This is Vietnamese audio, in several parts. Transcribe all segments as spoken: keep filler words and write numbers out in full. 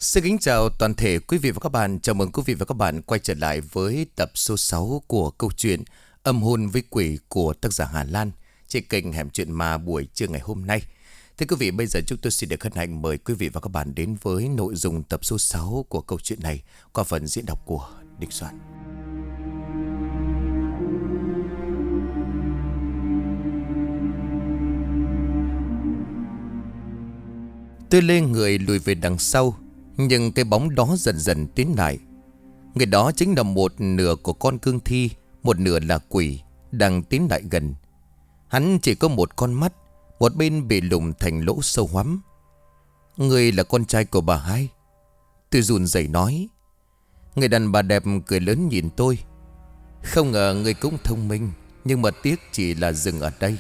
Xin kính chào toàn thể quý vị và các bạn. Chào mừng quý vị và các bạn quay trở lại với tập số sáu của câu chuyện Âm hồn với quỷ của tác giả Hà Lan trên kênh Hẻm Chuyện Ma buổi trưa ngày hôm nay. Thưa quý vị, bây giờ chúng tôi xin được hân hạnh mời quý vị và các bạn đến với nội dung tập số sáu của câu chuyện này qua phần diễn đọc của Đinh Soạn. Tôi lê người lùi về đằng sau, nhưng cái bóng đó dần dần tiến lại. Người đó chính là một nửa của con cương thi, một nửa là quỷ đang tiến lại gần. Hắn chỉ có một con mắt, một bên bị lủng thành lỗ sâu hoắm. Người là con trai của bà hai. Tôi run rẩy nói. Người đàn bà đẹp cười lớn nhìn tôi. Không ngờ người cũng thông minh, nhưng mà tiếc chỉ là dừng ở đây.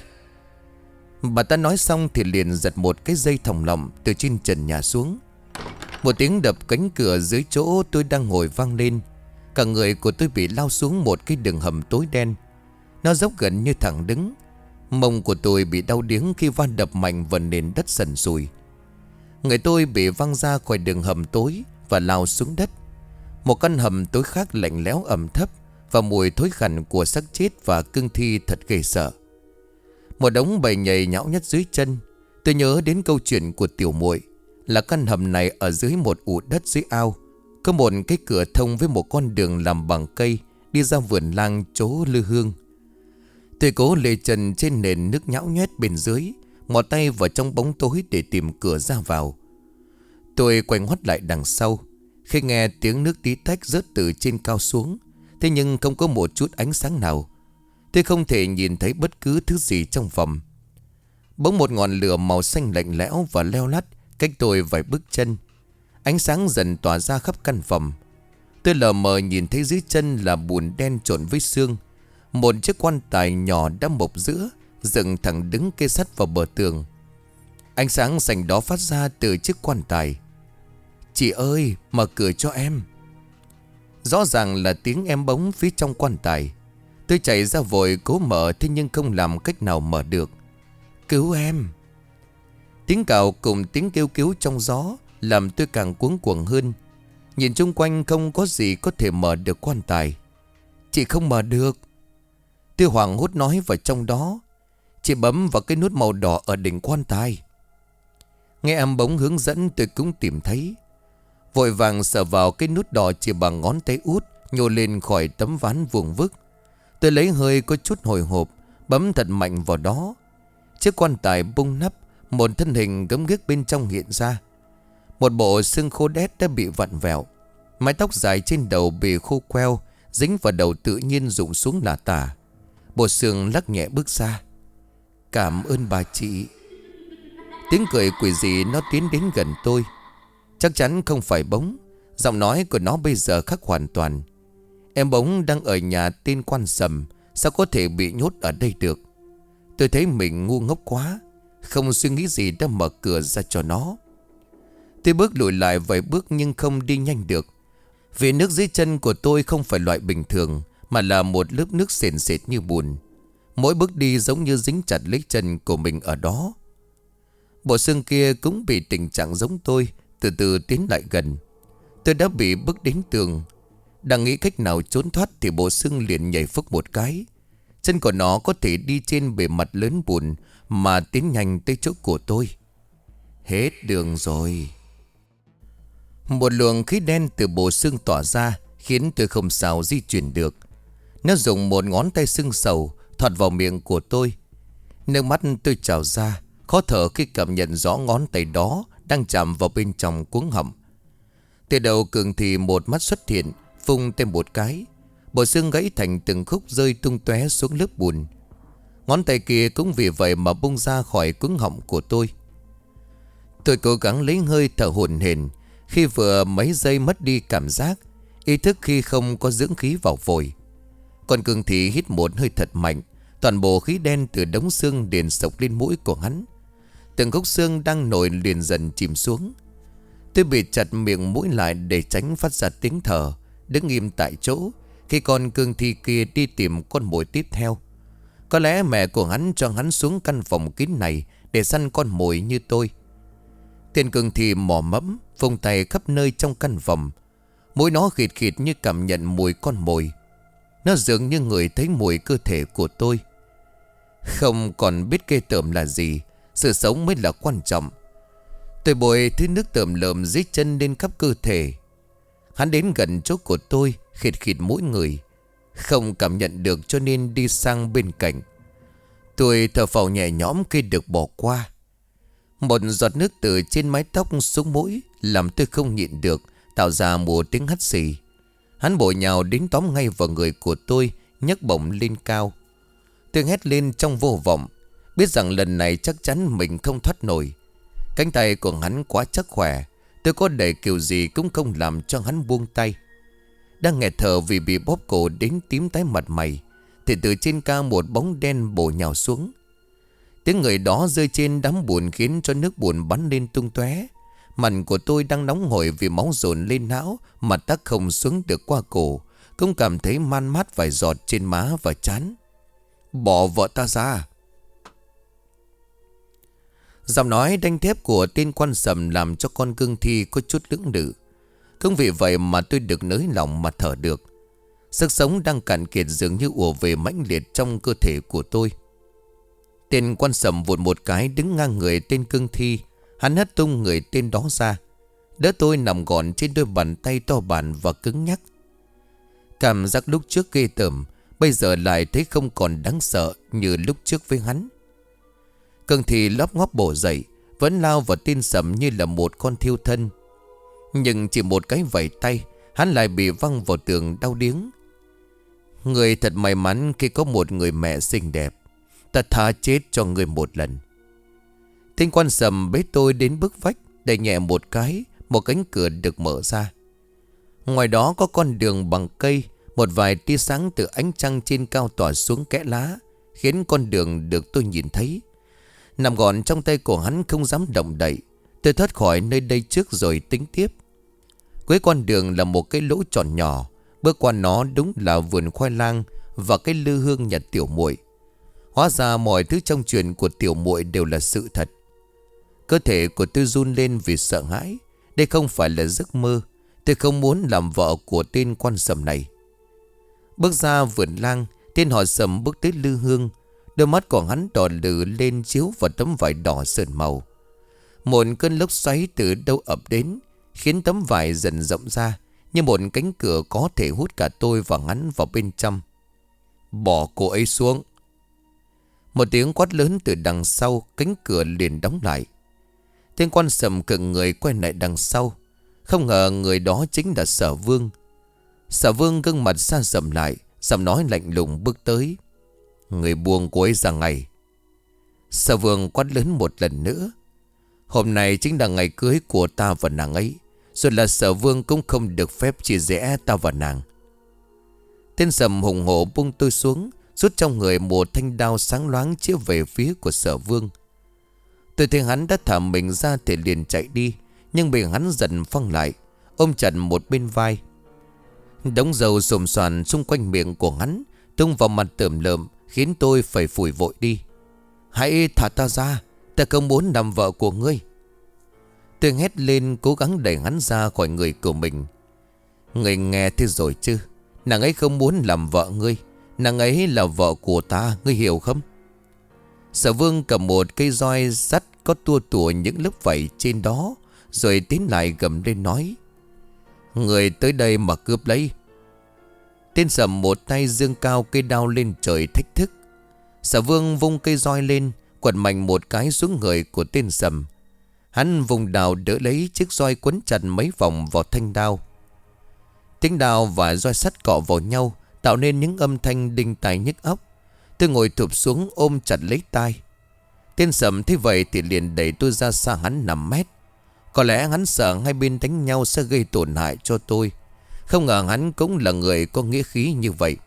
Bà ta nói xong thì liền giật một cái dây thòng lọng từ trên trần nhà xuống. Một tiếng đập cánh cửa dưới chỗ tôi đang ngồi vang lên. Cả người của tôi bị lao xuống một cái đường hầm tối đen. Nó dốc gần như thẳng đứng. Mông của tôi bị đau điếng khi va đập mạnh vào nền đất sần sùi. Người tôi bị văng ra khỏi đường hầm tối và lao xuống đất. Một căn hầm tối khác lạnh lẽo ẩm thấp, và mùi thối khẳn của xác chết và cương thi thật ghê sợ. Một đống bầy nhầy nhão nhắt dưới chân. Tôi nhớ đến câu chuyện của tiểu muội. Là căn hầm này ở dưới một ụ đất dưới ao, có một cái cửa thông với một con đường làm bằng cây đi ra vườn lang chỗ lư hương. Tôi cố lê chân trên nền nước nhão nhoét bên dưới, mò tay vào trong bóng tối để tìm cửa ra vào. Tôi quay ngoắt lại đằng sau, khi nghe tiếng nước tí tách rớt từ trên cao xuống. Thế nhưng không có một chút ánh sáng nào. Tôi không thể nhìn thấy bất cứ thứ gì trong phòng. Bỗng một ngọn lửa màu xanh lạnh lẽo và leo lắt cách tôi vài bước chân. Ánh sáng dần tỏa ra khắp căn phòng. Tôi lờ mờ nhìn thấy dưới chân là bùn đen trộn với xương. Một chiếc quan tài nhỏ đã mộc giữa, dựng thẳng đứng kê sắt vào bờ tường. Ánh sáng xanh đó phát ra từ chiếc quan tài. Chị ơi, mở cửa cho em. Rõ ràng là tiếng em bóng phía trong quan tài. Tôi chạy ra vội cố mở, thế nhưng không làm cách nào mở được. Cứu em. Tiếng cào cùng tiếng kêu cứu trong gió làm tôi càng cuống cuồng hơn. Nhìn chung quanh không có gì có thể mở được quan tài. Chị không mở được. Tôi hoảng hốt nói vào trong đó. Chị bấm vào cái nút màu đỏ ở đỉnh quan tài. Nghe em bóng hướng dẫn tôi cũng tìm thấy. Vội vàng sờ vào cái nút đỏ chỉ bằng ngón tay út, nhô lên khỏi tấm ván vuông vức. Tôi lấy hơi có chút hồi hộp, bấm thật mạnh vào đó. Chiếc quan tài bung nắp. Một thân hình gớm ghiếc bên trong hiện ra. Một bộ xương khô đét đã bị vặn vẹo. Mái tóc dài trên đầu bị khô queo, dính vào đầu tự nhiên rụng xuống lả tả. Bộ xương lắc nhẹ bước ra. Cảm ơn bà chị. Tiếng cười quỷ dị nó tiến đến gần tôi. Chắc chắn không phải bóng. Giọng nói của nó bây giờ khác hoàn toàn. Em bóng đang ở nhà tên Quan Sầm, sao có thể bị nhốt ở đây được. Tôi thấy mình ngu ngốc quá, không suy nghĩ gì đã mở cửa ra cho nó. Tôi bước lùi lại vài bước nhưng không đi nhanh được. Vì nước dưới chân của tôi không phải loại bình thường, mà là một lớp nước sền sệt như bùn. Mỗi bước đi giống như dính chặt lấy chân của mình ở đó. Bộ xương kia cũng bị tình trạng giống tôi, từ từ tiến lại gần. Tôi đã bị bước đến tường. Đang nghĩ cách nào trốn thoát thì bộ xương liền nhảy phức một cái. Chân của nó có thể đi trên bề mặt lớn bùn mà tiến nhanh tới chỗ của tôi. Hết đường rồi. Một luồng khí đen từ bộ xương tỏa ra, khiến tôi không sao di chuyển được. Nó dùng một ngón tay sưng sầu thọt vào miệng của tôi. Nước mắt tôi trào ra, khó thở khi cảm nhận rõ ngón tay đó đang chạm vào bên trong cuống họng. Từ đầu cường thì một mắt xuất hiện, phung thêm một cái. Bộ xương gãy thành từng khúc rơi tung tóe xuống lớp bùn. Ngón tay kia cũng vì vậy mà bung ra khỏi cuống họng của tôi. Tôi cố gắng lấy hơi thở hổn hển. Khi vừa mấy giây mất đi cảm giác, ý thức khi không có dưỡng khí vào phổi. Còn Cường thì hít một hơi thật mạnh. Toàn bộ khí đen từ đống xương liền sộc lên mũi của hắn. Từng khúc xương đang nổi liền dần chìm xuống. Tôi bịt chặt miệng mũi lại để tránh phát ra tiếng thở, đứng im tại chỗ khi con cương thi kia đi tìm con mồi tiếp theo. Có lẽ mẹ của hắn cho hắn xuống căn phòng kín này để săn con mồi như tôi. Tên cương thi mò mẫm, vung tay khắp nơi trong căn phòng. Mũi nó khịt khịt như cảm nhận mùi con mồi. Nó dường như người thấy mùi cơ thể của tôi. Không còn biết ghê tởm là gì, sự sống mới là quan trọng. Tôi bôi thứ nước tởm lợm dưới chân lên khắp cơ thể. Hắn đến gần chỗ của tôi, khịt khịt mũi người. Không cảm nhận được cho nên đi sang bên cạnh. Tôi thở phào nhẹ nhõm khi được bỏ qua. Một giọt nước từ trên mái tóc xuống mũi làm tôi không nhịn được, tạo ra một tiếng hắt xì. Hắn bổ nhào đến tóm ngay vào người của tôi, nhấc bổng lên cao. Tôi hét lên trong vô vọng, biết rằng lần này chắc chắn mình không thoát nổi. Cánh tay của hắn quá chắc khỏe, tôi có đẩy kiểu gì cũng không làm cho hắn buông tay. Đang nghẹt thở vì bị bóp cổ đến tím tái mặt mày, thì từ trên cao một bóng đen bổ nhào xuống. Tiếng người đó rơi trên đám bùn khiến cho nước bùn bắn lên tung tóe. Mặt của tôi đang nóng hổi vì máu dồn lên não, mà tắc không xuống được qua cổ. Cũng cảm thấy man mát vài giọt trên má và trán. Bỏ vợ ta ra. Giọng nói đanh thép của tên quan sầm làm cho con cương thi có chút lưỡng lự. Không vì vậy mà tôi được nới lòng mà thở được. Sức sống đang cạn kiệt dường như ùa về mãnh liệt trong cơ thể của tôi. Tên quan sầm vụt một cái đứng ngang người tên cương thi. Hắn hất tung người tên đó ra, đỡ tôi nằm gọn trên đôi bàn tay to bản và cứng nhắc. Cảm giác lúc trước ghê tởm, bây giờ lại thấy không còn đáng sợ như lúc trước với hắn. Cương thi lóp ngóp bổ dậy, vẫn lao vào tên sầm như là một con thiêu thân. Nhưng chỉ một cái vẩy tay, hắn lại bị văng vào tường đau điếng. Người thật may mắn khi có một người mẹ xinh đẹp. Ta tha chết cho người một lần. Tên quan sầm bế tôi đến bức vách, đẩy nhẹ một cái, một cánh cửa được mở ra. Ngoài đó có con đường bằng cây, một vài tia sáng từ ánh trăng trên cao tỏa xuống kẽ lá, khiến con đường được tôi nhìn thấy. Nằm gọn trong tay của hắn không dám động đậy. Tôi thoát khỏi nơi đây trước rồi tính tiếp. Cuối con đường là một cái lỗ tròn nhỏ, bước qua nó đúng là vườn khoai lang và cái lư hương nhà tiểu muội. Hóa ra mọi thứ trong chuyện của tiểu muội đều là sự thật. Cơ thể của tôi run lên vì sợ hãi. Đây không phải là giấc mơ. Tôi không muốn làm vợ của tên quan sầm này. Bước ra vườn lang, tên họ Sầm bước tới lư hương. Đôi mắt của hắn đỏ lừ lên chiếu vào tấm vải đỏ sờn màu. Một cơn lốc xoáy từ đâu ập đến, khiến tấm vải dần rộng ra, như một cánh cửa có thể hút cả tôi và hắn vào bên trong. Bỏ cô ấy xuống. Một tiếng quát lớn từ đằng sau, cánh cửa liền đóng lại. Tên quan Sầm cựng người quay lại đằng sau. Không ngờ người đó chính là Sở Vương. Sở Vương gương mặt xa sầm lại, giọng nói lạnh lùng bước tới. Người buông cô ấy ra ngay. Sở Vương quát lớn một lần nữa. Hôm nay chính là ngày cưới của ta và nàng ấy, rồi là Sở Vương cũng không được phép chia rẽ ta và nàng. Tên Sầm hùng hổ buông tôi xuống, rút trong người một thanh đao sáng loáng chĩa về phía của Sở Vương. Tôi thấy hắn đã thả mình ra thì liền chạy đi, nhưng bị hắn dần phăng lại, ôm chặt một bên vai. Đống dầu xồm xoàn xung quanh miệng của hắn tung vào mặt tởm lợm, khiến tôi phải phủi vội đi. Hãy thả ta ra, ta không muốn làm vợ của ngươi. Tôi hét lên cố gắng đẩy hắn ra khỏi người của mình. Ngươi nghe thế rồi chứ? Nàng ấy không muốn làm vợ ngươi. Nàng ấy là vợ của ta, ngươi hiểu không? Sở Vương cầm một cây roi sắt có tua tủa những lớp vảy trên đó, rồi tiến lại gầm lên nói. Người tới đây mà cướp lấy. Tên Sầm một tay giương cao cây đao lên trời thách thức. Sở Vương vung cây roi lên, quật mạnh một cái xuống người của tên Sầm. Hắn vùng đào đỡ lấy chiếc roi quấn chặt mấy vòng vào thanh đao. Tiếng đao và roi sắt cọ vào nhau, tạo nên những âm thanh đinh tai nhức óc. Tôi ngồi thụp xuống ôm chặt lấy tai. Tên Sầm thấy vậy thì liền đẩy tôi ra xa hắn năm mét. Có lẽ hắn sợ hai bên đánh nhau sẽ gây tổn hại cho tôi. Không ngờ hắn cũng là người có nghĩa khí như vậy.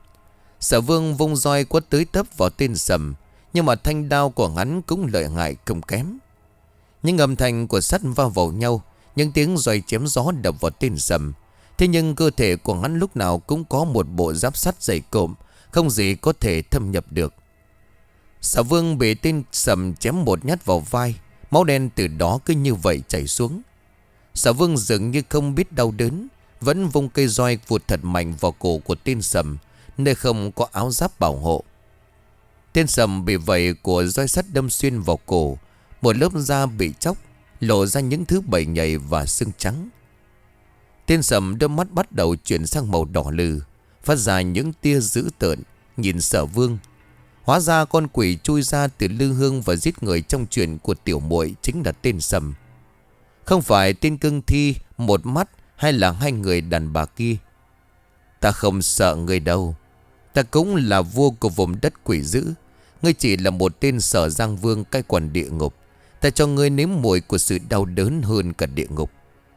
Sở Vương vung roi quất tới tấp vào tên Sầm, nhưng mà thanh đao của hắn cũng lợi hại không kém. Những âm thanh của sắt va vào nhau, những tiếng roi chém gió đập vào tên Sầm. Thế nhưng cơ thể của hắn lúc nào cũng có một bộ giáp sắt dày cộm, không gì có thể thâm nhập được. Sở Vương bị tên Sầm chém một nhát vào vai, Máu đen từ đó cứ như vậy chảy xuống. Sở Vương dường như không biết đau đớn, vẫn vung cây roi vụt thật mạnh vào cổ của tên Sầm, nơi không có áo giáp bảo hộ. Tên Sầm bị vẩy của roi sắt đâm xuyên vào cổ, một lớp da bị chóc, lộ ra những thứ bầy nhầy và xương trắng. Tên Sầm đôi mắt bắt đầu chuyển sang màu đỏ lừ, phát ra những tia dữ tợn, nhìn Sở Vương. Hóa ra con quỷ chui ra từ lư hương và giết người trong chuyện của tiểu muội chính là tên Sầm, không phải tên cương thi một mắt hay là hai người đàn bà kia. Ta không sợ người đâu. Ta cũng là vua của vùng đất quỷ dữ. Ngươi chỉ là một tên Sở Giang Vương cai quản địa ngục. Ta cho ngươi nếm mùi của sự đau đớn hơn cả địa ngục.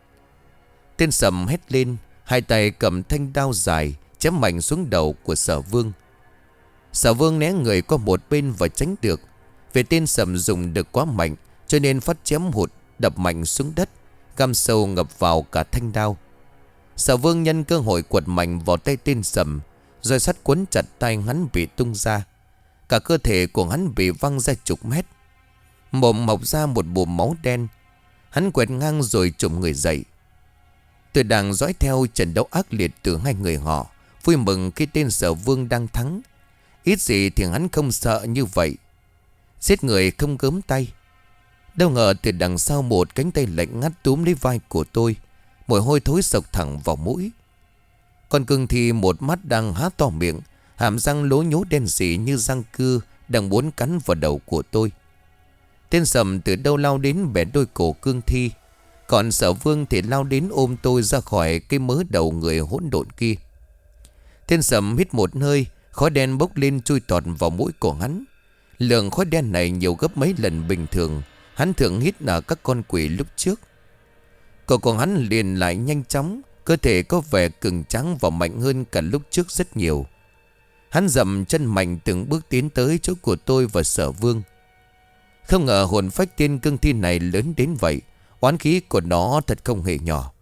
Tên Sầm hét lên, hai tay cầm thanh đao dài chém mạnh xuống đầu của Sở Vương. Sở Vương né người qua một bên và tránh được. Vì tên Sầm dùng được quá mạnh, cho nên phát chém hụt, đập mạnh xuống đất, găm sâu ngập vào cả thanh đao. Sở Vương nhân cơ hội quật mạnh vào tay tên Sầm, roi sắt quấn chặt tay hắn bị tung ra. Cả cơ thể của hắn bị văng ra chục mét. Mồm mọc ra một bùm máu đen. Hắn quẹt ngang rồi trùm người dậy. Tôi đang dõi theo trận đấu ác liệt từ hai người họ, vui mừng khi tên Sở Vương đang thắng. Ít gì thì hắn không sợ như vậy, giết người không gớm tay. Đâu ngờ từ đằng sau một cánh tay lạnh ngắt túm lấy vai của tôi, mùi hôi thối sộc thẳng vào mũi. Con cưng thì một mắt đang há to miệng, hàm răng lố nhố đen sì như răng cưa, đang muốn cắn vào đầu của tôi. Tên Sầm từ đâu lao đến bẻ đôi cổ cương thi, còn Sở Vương thì lao đến ôm tôi ra khỏi cái mớ đầu người hỗn độn kia. Tên Sầm hít một hơi, khói đen bốc lên chui tọt vào mũi của hắn. Lượng khói đen này nhiều gấp mấy lần bình thường hắn thường hít là các con quỷ lúc trước. Cổ của hắn liền lại nhanh chóng, cơ thể có vẻ cứng trắng và mạnh hơn cả lúc trước rất nhiều. Hắn dậm chân mạnh từng bước tiến tới chỗ của tôi và Sở Vương. Không ngờ hồn phách tên cương thi này lớn đến vậy, oán khí của nó thật không hề nhỏ.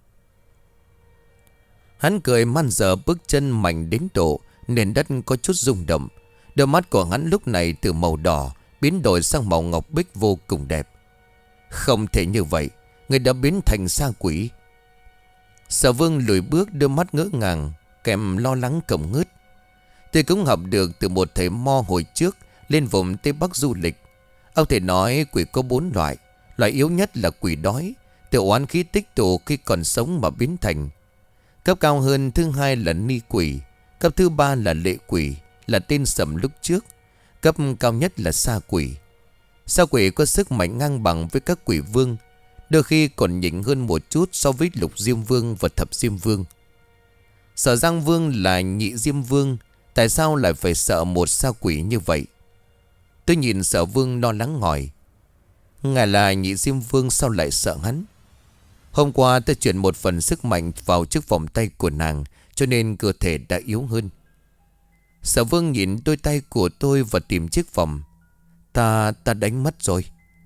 Hắn cười man dở bước chân mạnh đến độ nền đất có chút rung động. Đôi mắt của hắn lúc này từ màu đỏ biến đổi sang màu ngọc bích vô cùng đẹp. Không thể như vậy, người đã biến thành sa quỷ. Sở Vương lùi bước, đôi mắt ngỡ ngàng kèm lo lắng cổng ngớt. Tôi cũng học được từ một thầy mo hồi trước lên vùng Tây Bắc du lịch. Ông thầy nói quỷ có bốn loại. Loại yếu nhất là quỷ đói, từ oán khí tích tụ khi còn sống mà biến thành. Cấp cao hơn thứ hai là ni quỷ. Cấp thứ ba là lệ quỷ, là tên Sầm lúc trước. Cấp cao nhất là sa quỷ. Sa quỷ có sức mạnh ngang bằng với các quỷ vương, đôi khi còn nhỉnh hơn một chút so với Lục Diêm Vương và Thập Diêm Vương. Sở Giang Vương là nhị Diêm Vương, tại sao lại phải sợ một sa quỷ như vậy? Tôi nhìn Sở Vương lo lắng hỏi, ngài là nhị Diêm Vương sao lại sợ hắn? Hôm qua tôi chuyển một phần sức mạnh vào chiếc vòng tay của nàng, cho nên cơ thể đã yếu hơn. Sở Vương nhìn đôi tay của tôi và tìm chiếc vòng. Ta, ta đánh mất rồi.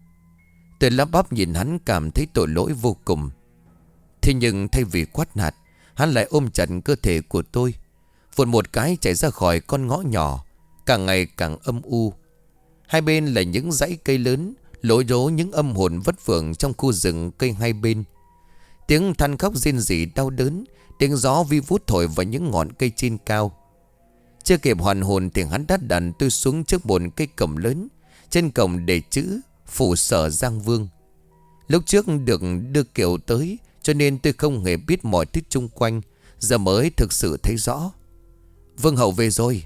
Tôi lắp bắp nhìn hắn cảm thấy tội lỗi vô cùng. Thế nhưng thay vì quát nạt, hắn lại ôm chặt cơ thể của tôi, vụt một cái chạy ra khỏi con ngõ nhỏ, càng ngày càng âm u. Hai bên là những dãy cây lớn, lối rố những âm hồn vất vưởng trong khu rừng cây hai bên. Tiếng than khóc rên rỉ đau đớn, tiếng gió vi vút thổi vào những ngọn cây trên cao. Chưa kịp hoàn hồn thì hắn đã đặt tôi xuống trước một cây cổng lớn. Trên cổng để chữ Phủ Sở Giang Vương. Lúc trước được đưa kiệu tới, cho nên tôi không hề biết mọi thứ chung quanh, giờ mới thực sự thấy rõ. Vương hậu về rồi.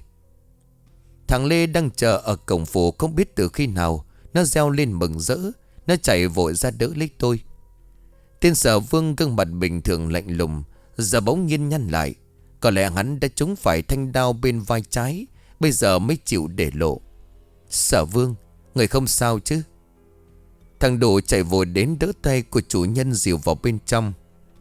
Thằng Lê đang chờ ở cổng phủ không biết từ khi nào. Nó reo lên mừng rỡ, nó chạy vội ra đỡ lấy tôi. Tên Sở Vương gương mặt bình thường lạnh lùng, giờ bỗng nhiên nhăn lại. Có lẽ hắn đã trúng phải thanh đao bên vai trái, bây giờ mới chịu để lộ. Sở Vương, người không sao chứ? Thằng Đủ chạy vội đến đỡ tay của chủ nhân dìu vào bên trong.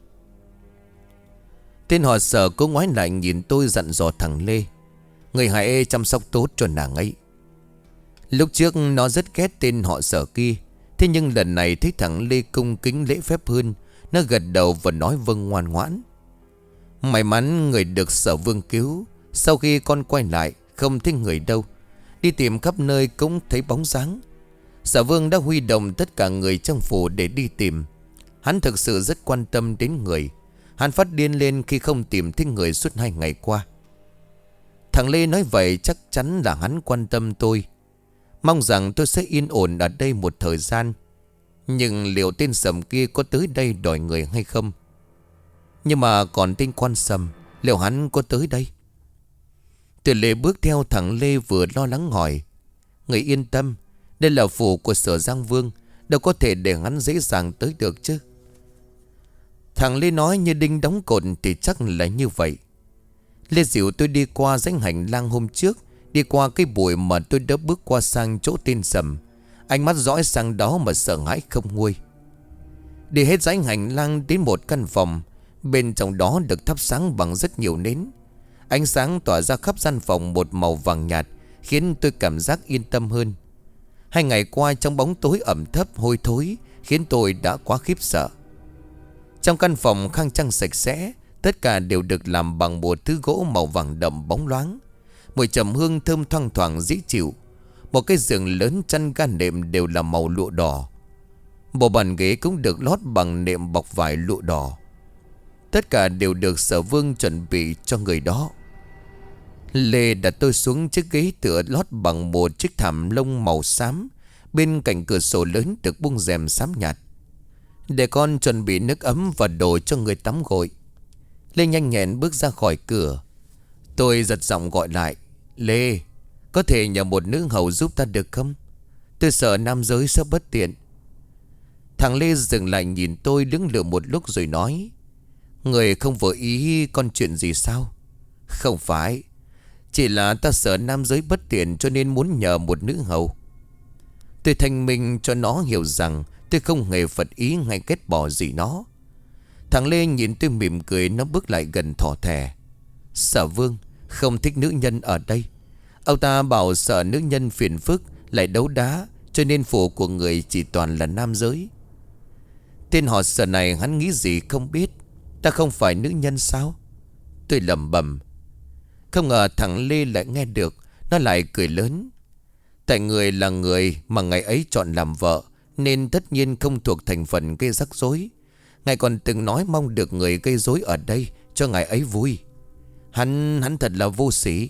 Tên họ Sở cố ngoái lại nhìn tôi dặn dò thằng Lê, người hãy chăm sóc tốt cho nàng ấy. Lúc trước nó rất ghét tên họ Sở kia, thế nhưng lần này thấy thằng Lê cung kính lễ phép hơn, nó gật đầu và nói vâng ngoan ngoãn. May mắn người được Sở Vương cứu. Sau khi con quay lại không thấy người đâu, đi tìm khắp nơi cũng thấy bóng dáng. Sở Vương đã huy động tất cả người trong phủ để đi tìm. Hắn thực sự rất quan tâm đến người. Hắn phát điên lên khi không tìm thấy người suốt hai ngày qua. Thằng Lê nói vậy chắc chắn là hắn quan tâm tôi, mong rằng tôi sẽ yên ổn ở đây một thời gian. Nhưng liệu tên Sầm kia có tới đây đòi người hay không? Nhưng mà còn tên quan Sầm, liệu hắn có tới đây? Từ Lê bước theo thằng Lê vừa lo lắng hỏi. Người yên tâm, đây là phủ của Sở Giang Vương, đâu có thể để hắn dễ dàng tới được chứ. Thằng Lê nói như đinh đóng cột thì chắc là như vậy. Lê dìu tôi đi qua dãy hành lang hôm trước, đi qua cái bụi mà tôi đã bước qua sang chỗ tên Sầm. Ánh mắt dõi sang đó mà sợ hãi không nguôi. Đi hết dãy hành lang đến một căn phòng. Bên trong đó được thắp sáng bằng rất nhiều nến. Ánh sáng tỏa ra khắp gian phòng một màu vàng nhạt, khiến tôi cảm giác yên tâm hơn. Hai ngày qua trong bóng tối ẩm thấp hôi thối khiến tôi đã quá khiếp sợ. Trong căn phòng khang trang sạch sẽ, tất cả đều được làm bằng một thứ gỗ màu vàng đậm bóng loáng. Mùi trầm hương thơm thoang thoảng dễ chịu. Một cái giường lớn chăn ga nệm đều là màu lụa đỏ. Bộ bàn ghế cũng được lót bằng nệm bọc vải lụa đỏ. Tất cả đều được Sở Vương chuẩn bị cho người đó. Lê đặt tôi xuống chiếc ghế tựa lót bằng một chiếc thảm lông màu xám. Bên cạnh cửa sổ lớn được bung rèm xám nhạt. Để con chuẩn bị nước ấm và đồ cho người tắm gội. Lê nhanh nhẹn bước ra khỏi cửa. Tôi giật giọng gọi lại. Lê, có thể nhờ một nữ hầu giúp ta được không? Tôi sợ nam giới sẽ bất tiện. Thằng Lê dừng lại nhìn tôi đứng lửa một lúc rồi nói. Người không vừa ý con chuyện gì sao? Không phải, chỉ là ta sợ nam giới bất tiện cho nên muốn nhờ một nữ hầu. Tôi thanh minh cho nó hiểu rằng tôi không hề phật ý hay ghét bỏ gì nó. Thằng Lê nhìn tôi mỉm cười, nó bước lại gần thỏ thẻ. Sở Vương không thích nữ nhân ở đây. Ông ta bảo sợ nữ nhân phiền phức lại đấu đá, cho nên phủ của người chỉ toàn là nam giới. Tên họ Sở này hắn nghĩ gì không biết. Ta không phải nữ nhân sao? Tôi lẩm bẩm. Không ngờ thằng Lê lại nghe được. Nó lại cười lớn. Tại người là người mà ngày ấy chọn làm vợ, nên tất nhiên không thuộc thành phần gây rắc rối. Ngài còn từng nói mong được người gây rối ở đây cho ngài ấy vui. Hắn, hắn thật là vô sĩ.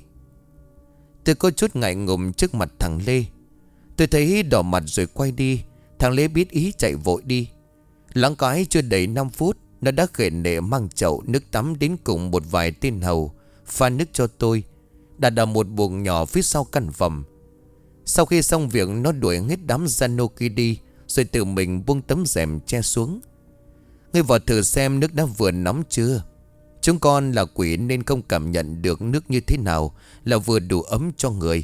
Tôi có chút ngại ngùng trước mặt thằng Lê. Tôi thấy đỏ mặt rồi quay đi. Thằng Lê biết ý chạy vội đi. Loáng cái chưa đầy năm phút, nó đã khệ nệ mang chậu nước tắm đến cùng một vài tên hầu pha nước cho tôi, đặt ở một buồng nhỏ phía sau căn phòng. Sau khi xong việc, nó đuổi hết đám gian nô kia đi, rồi tự mình buông tấm rèm che xuống. Ngươi vào thử xem nước đã vừa nóng chưa. Chúng con là quỷ nên không cảm nhận được nước như thế nào là vừa đủ ấm cho người.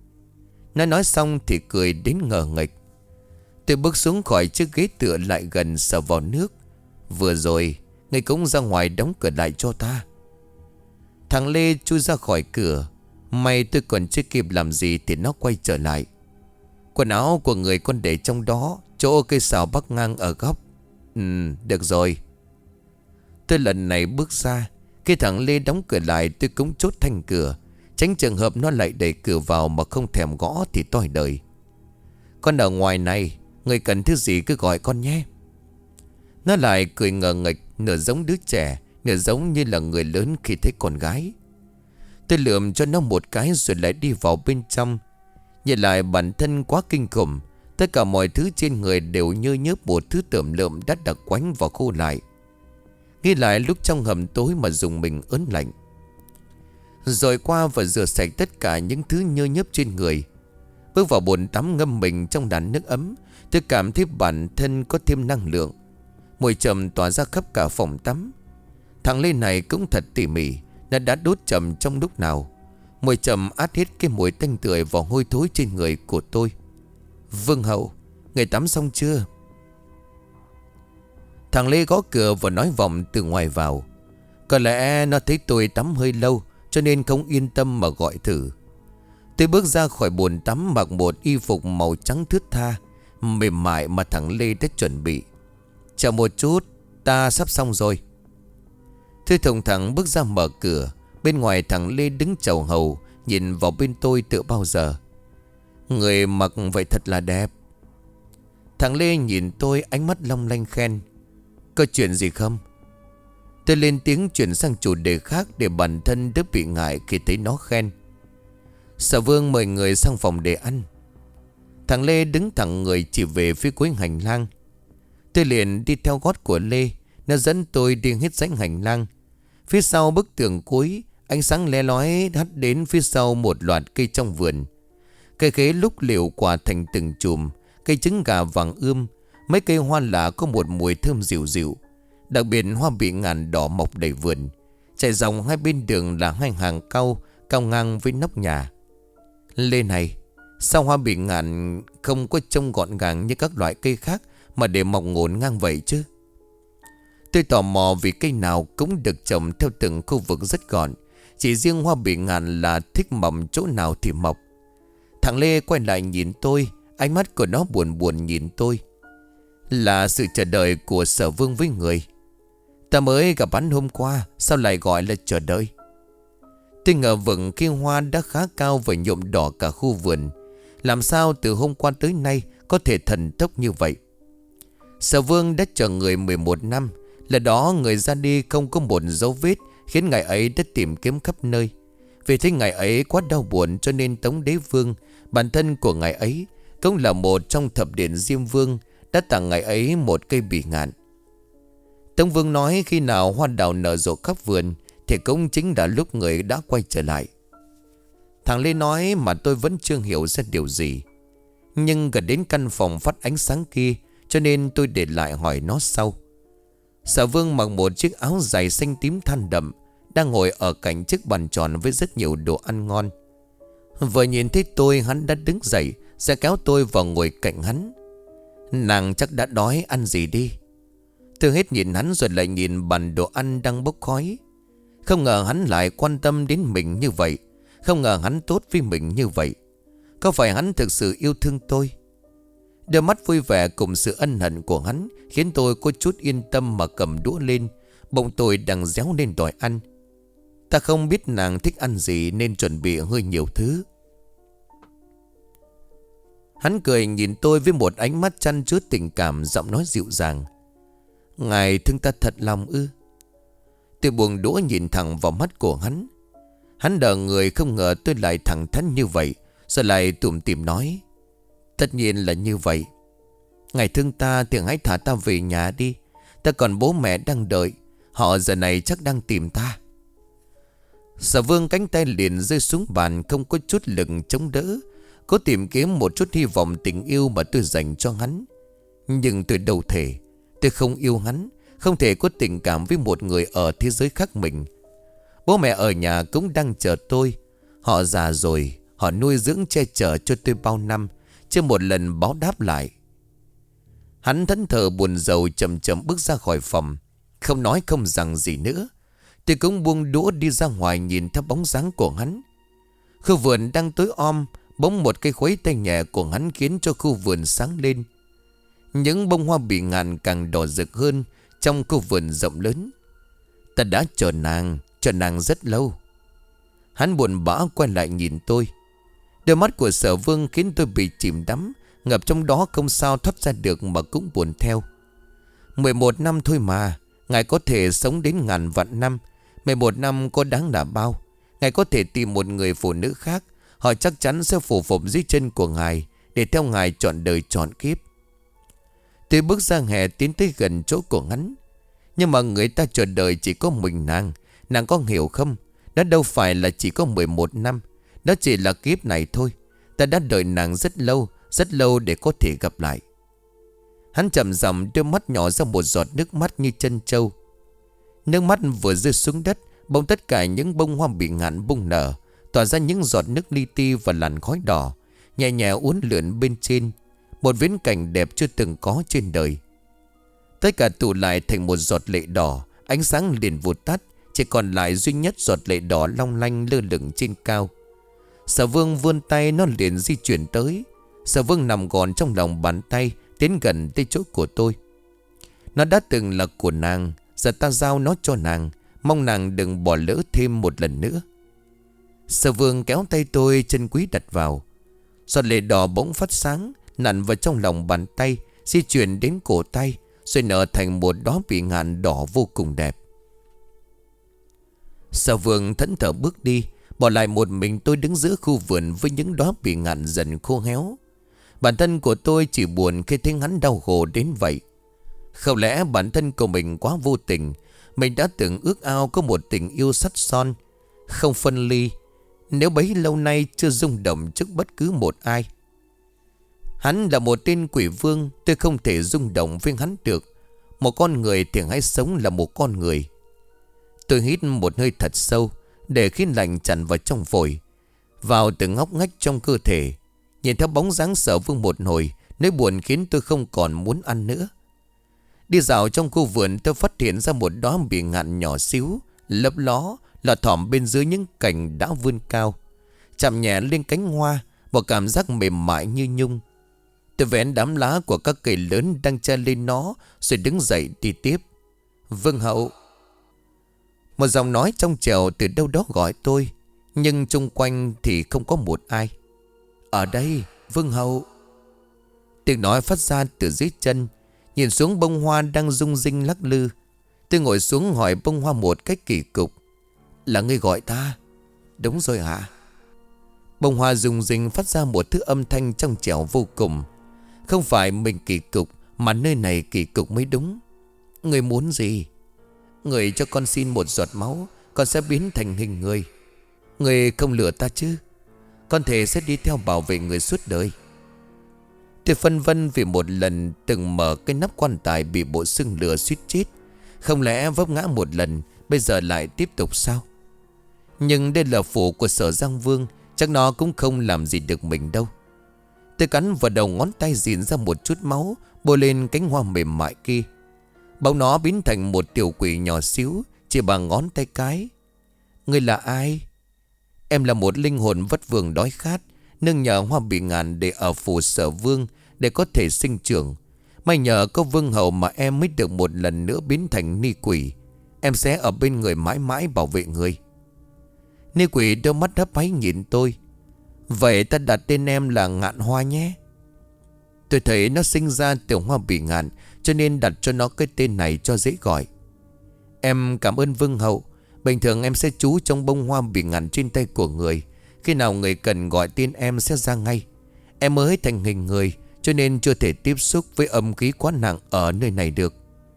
Nó nói xong thì cười đến ngờ nghệch. Tôi bước xuống khỏi chiếc ghế tựa lại gần sờ vào nước. Vừa rồi ngươi cũng ra ngoài đóng cửa lại cho ta. Thằng Lê chui ra khỏi cửa. May tôi còn chưa kịp làm gì thì nó quay trở lại. Quần áo của người con để trong đó, chỗ cây sào bắc ngang ở góc. Ừ, được rồi. Tôi lần này bước ra. Khi thằng Lê đóng cửa lại, tôi cũng chốt thanh cửa, tránh trường hợp nó lại đẩy cửa vào mà không thèm gõ thì toi đời. Con ở ngoài này, người cần thứ gì cứ gọi con nhé. Nó lại cười ngờ nghệch, nửa giống đứa trẻ, nửa giống như là người lớn khi thấy con gái. Tôi lườm cho nó một cái rồi lại đi vào bên trong. Nhìn lại bản thân quá kinh khủng. Tất cả mọi thứ trên người đều như nhớp một thứ tởm lợm đã đặc quánh và khô lại. Nghĩ lại lúc trong hầm tối mà dùng mình ớn lạnh. Rồi qua và rửa sạch tất cả những thứ nhơ nhớp trên người. Bước vào bồn tắm ngâm mình trong đàn nước ấm. Tôi cảm thấy bản thân có thêm năng lượng. Mùi trầm tỏa ra khắp cả phòng tắm. Thằng Lê này cũng thật tỉ mỉ. Nó đã đốt trầm trong lúc nào. Mùi trầm át hết cái mùi tanh tưởi và hôi thối trên người của tôi. Vương hậu, người tắm xong chưa? Thằng Lê gõ cửa và nói vọng từ ngoài vào. Có lẽ nó thấy tôi tắm hơi lâu, cho nên không yên tâm mà gọi thử. Tôi bước ra khỏi bồn tắm mặc một y phục màu trắng thướt tha, mềm mại mà thằng Lê đã chuẩn bị. Chờ một chút, ta sắp xong rồi. Tôi thùng thẳng bước ra mở cửa. Bên ngoài thằng Lê đứng chầu hầu, nhìn vào bên tôi tựa bao giờ. Người mặc vậy thật là đẹp. Thằng Lê nhìn tôi ánh mắt long lanh khen: "Có chuyện gì không?" Tôi lên tiếng chuyển sang chủ đề khác để bản thân đỡ bị ngại khi thấy nó khen: "Sở Vương mời người sang phòng để ăn." Thằng Lê đứng thẳng người chỉ về phía cuối hành lang. Tôi liền đi theo gót của Lê. Nó dẫn tôi đi hết dãy hành lang. Phía sau bức tường cuối, ánh sáng le lói hắt đến phía sau một loạt cây trong vườn. Cây khế lúc liễu quả thành từng chùm, cây trứng gà vàng ươm, mấy cây hoa lạ có một mùi thơm dịu dịu. Đặc biệt hoa bị ngàn đỏ mọc đầy vườn. Chạy dòng hai bên đường là hai hàng cau, cao ngang với nóc nhà. Lê này, sao hoa bị ngàn không có trông gọn gàng như các loại cây khác mà để mọc ngổn ngang vậy chứ? Tôi tò mò vì cây nào cũng được trồng theo từng khu vực rất gọn. Chỉ riêng hoa bị ngàn là thích mọc chỗ nào thì mọc. Thằng Lê quay lại nhìn tôi, ánh mắt của nó buồn buồn nhìn tôi. Là sự chờ đợi của Sở Vương với người. Ta mới gặp hắn hôm qua, sao lại gọi là chờ đợi? Tôi ngờ vực khi hoa đã khá cao và nhuộm đỏ cả khu vườn. Làm sao từ hôm qua tới nay có thể thần tốc như vậy? Sở Vương đã chờ người mười một năm. Là đó người ra đi không có một dấu vết, khiến ngài ấy đã tìm kiếm khắp nơi. Vì thế ngài ấy quá đau buồn, cho nên Tống Đế Vương, bản thân của ngài ấy cũng là một trong thập điện Diêm Vương, đã tặng ngài ấy một cây bỉ ngạn. Tống Vương nói khi nào hoa đào nở rộ khắp vườn thì cũng chính là lúc người đã quay trở lại. Thằng Lê nói mà tôi vẫn chưa hiểu ra điều gì. Nhưng gần đến căn phòng phát ánh sáng kia, cho nên tôi để lại hỏi nó sau. Sở Vương mặc một chiếc áo dài xanh tím than đậm, đang ngồi ở cạnh chiếc bàn tròn với rất nhiều đồ ăn ngon. Vừa nhìn thấy tôi, hắn đã đứng dậy, sẽ kéo tôi vào ngồi cạnh hắn. Nàng chắc đã đói, ăn gì đi. Tôi hết nhìn hắn rồi lại nhìn bàn đồ ăn đang bốc khói. Không ngờ hắn lại quan tâm đến mình như vậy. Không ngờ hắn tốt với mình như vậy. Có phải hắn thực sự yêu thương tôi? Đôi mắt vui vẻ cùng sự ân hận của hắn khiến tôi có chút yên tâm mà cầm đũa lên. Bỗng tôi đang réo lên đòi ăn. Ta không biết nàng thích ăn gì nên chuẩn bị hơi nhiều thứ. Hắn cười nhìn tôi với một ánh mắt chăn chứa tình cảm, giọng nói dịu dàng. Ngài thương ta thật lòng ư? Tôi buông đũa nhìn thẳng vào mắt của hắn. Hắn đờ người, không ngờ tôi lại thẳng thắn như vậy, rồi lại tủm tỉm nói. Tất nhiên là như vậy. Ngài thương ta thì hãy thả ta về nhà đi. Ta còn bố mẹ đang đợi. Họ giờ này chắc đang tìm ta. Sở Vương cánh tay liền rơi xuống bàn, không có chút lực chống đỡ, cố tìm kiếm một chút hy vọng tình yêu mà tôi dành cho hắn. Nhưng tôi đâu thể. Tôi không yêu hắn, không thể có tình cảm với một người ở thế giới khác mình. Bố mẹ ở nhà cũng đang chờ tôi. Họ già rồi, họ nuôi dưỡng che chở cho tôi bao năm, chưa một lần báo đáp lại. Hắn thẫn thờ buồn rầu chậm chậm bước ra khỏi phòng, không nói không rằng gì nữa. Tôi cũng buông đũa đi ra ngoài nhìn theo bóng dáng của hắn. Khu vườn đang tối om, bỗng một cây khuấy tay nhẹ của hắn khiến cho khu vườn sáng lên. Những bông hoa bị ngàn càng đỏ rực hơn trong khu vườn rộng lớn. Ta đã chờ nàng, chờ nàng rất lâu. Hắn buồn bã quay lại nhìn tôi. Đôi mắt của Sở Vương khiến tôi bị chìm đắm, ngập trong đó không sao thoát ra được mà cũng buồn theo. Mười một năm thôi mà, ngài có thể sống đến ngàn vạn năm. Mười một năm có đáng là bao? Ngài có thể tìm một người phụ nữ khác, họ chắc chắn sẽ phủ phục dưới chân của ngài, để theo ngài trọn đời trọn kiếp. Tôi bước ra hè tiến tới gần chỗ của hắn. Nhưng mà người ta chờ đợi chỉ có mình nàng. Nàng có hiểu không? Đó đâu phải là chỉ có mười một năm. Đó chỉ là kiếp này thôi. Ta đã đợi nàng rất lâu, rất lâu để có thể gặp lại. Hắn chậm rầm đôi mắt nhỏ ra một giọt nước mắt như chân trâu. Nước mắt vừa rơi xuống đất, bỗng tất cả những bông hoa bị ngạn bung nở, tỏa ra những giọt nước li ti và làn khói đỏ, nhẹ nhẹ uốn lượn bên trên. Một viễn cảnh đẹp chưa từng có trên đời. Tất cả tụ lại thành một giọt lệ đỏ. Ánh sáng liền vụt tắt, chỉ còn lại duy nhất giọt lệ đỏ long lanh lơ lửng trên cao. Sở Vương vươn tay, nó liền di chuyển tới. Sở Vương nằm gọn trong lòng bàn tay, tiến gần tới chỗ của tôi. Nó đã từng là của nàng, giờ ta giao nó cho nàng, mong nàng đừng bỏ lỡ thêm một lần nữa. Sở Vương kéo tay tôi, chân quý đặt vào. Giọt lệ đỏ bỗng phát sáng, nặn vào trong lòng bàn tay, di chuyển đến cổ tay, rồi nở thành một đóa bỉ ngạn đỏ vô cùng đẹp. Sở Vương thẫn thờ bước đi, bỏ lại một mình tôi đứng giữa khu vườn với những đóa bỉ ngạn dần khô héo. Bản thân của tôi chỉ buồn khi thấy hắn đau khổ đến vậy. Không lẽ bản thân của mình quá vô tình? Mình đã từng ước ao có một tình yêu sắt son, không phân ly, nếu bấy lâu nay chưa rung động trước bất cứ một ai. Hắn là một tên quỷ vương, tôi không thể rung động với hắn được. Một con người thì hãy sống là một con người. Tôi hít một hơi thật sâu, để khí lạnh tràn vào trong phổi, vào từng ngóc ngách trong cơ thể. Nhìn theo bóng dáng Sở Vương một hồi, nỗi buồn khiến tôi không còn muốn ăn nữa. Đi dạo trong khu vườn, tôi phát hiện ra một đóa bỉ ngạn nhỏ xíu, lấp ló, lọt thỏm bên dưới những cành đã vươn cao. Chạm nhẹ lên cánh hoa, một cảm giác mềm mại như nhung. Tôi vén đám lá của các cây lớn đang che lên nó, rồi đứng dậy đi tiếp. Vương hậu. Một giọng nói trong trẻo từ đâu đó gọi tôi, nhưng chung quanh thì không có một ai. Ở đây, Vương hậu. Tiếng nói phát ra từ dưới chân. Nhìn xuống bông hoa đang rung rinh lắc lư, tôi ngồi xuống hỏi bông hoa một cách kỳ cục. Là ngươi gọi ta? Đúng rồi hả? Bông hoa rung rinh phát ra một thứ âm thanh trong trẻo vô cùng. Không phải mình kỳ cục, mà nơi này kỳ cục mới đúng. Ngươi muốn gì? Ngươi cho con xin một giọt máu, con sẽ biến thành hình người. Ngươi không lừa ta chứ? Con thề sẽ đi theo bảo vệ người suốt đời. Tôi phân vân vì một lần từng mở cái nắp quan tài bị bộ xương lửa suýt chết. Không lẽ vấp ngã một lần, bây giờ lại tiếp tục sao? Nhưng đây là phủ của Sở Giang Vương, chắc nó cũng không làm gì được mình đâu. Tôi cắn vào đầu ngón tay dịn ra một chút máu, bôi lên cánh hoa mềm mại kia. Bỗng nó biến thành một tiểu quỷ nhỏ xíu, chỉ bằng ngón tay cái. Ngươi là ai? Em là một linh hồn vất vưởng đói khát, nương nhờ hoa bỉ ngạn để ở phủ Sở Vương, để có thể sinh trưởng. May nhờ có vương hậu mà em mới được một lần nữa biến thành ni quỷ. Em sẽ ở bên người mãi mãi bảo vệ người. Ni quỷ đôi mắt hấp háy nhìn tôi. Vậy ta đặt tên em là Ngạn Hoa nhé. Tôi thấy nó sinh ra từ hoa bỉ ngạn, cho nên đặt cho nó cái tên này cho dễ gọi. Em cảm ơn vương hậu. Bình thường em sẽ trú trong bông hoa bỉ ngạn trên tay của người. Khi nào người cần gọi tên em sẽ ra ngay. Em mới thành hình người, cho nên chưa thể tiếp xúc với âm khí quá nặng ở nơi này được.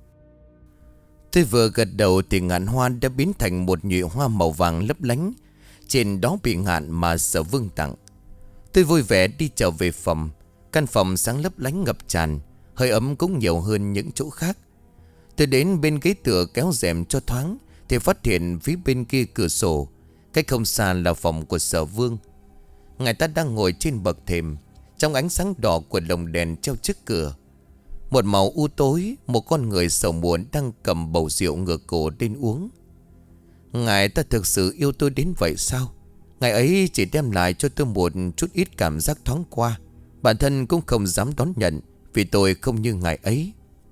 Tôi vừa gật đầu thì ngạn hoa đã biến thành một nhụy hoa màu vàng lấp lánh. Trên đó bỉ ngạn mà Sở Vương tặng. Tôi vui vẻ đi trở về phòng. Căn phòng sáng lấp lánh ngập tràn, hơi ấm cũng nhiều hơn những chỗ khác. Tôi đến bên ghế tựa kéo rèm cho thoáng, thì phát hiện phía bên kia cửa sổ, cách không xa là phòng của Sở Vương. Ngài ta đang ngồi trên bậc thềm, trong ánh sáng đỏ của lồng đèn treo trước cửa. Một màu u tối, một con người sầu muộn đang cầm bầu rượu ngửa cổ lên uống. Ngài ta thực sự yêu tôi đến vậy sao? Ngài ấy chỉ đem lại cho tôi một chút ít cảm giác thoáng qua. Bản thân cũng không dám đón nhận, vì tôi không như ngài ấy.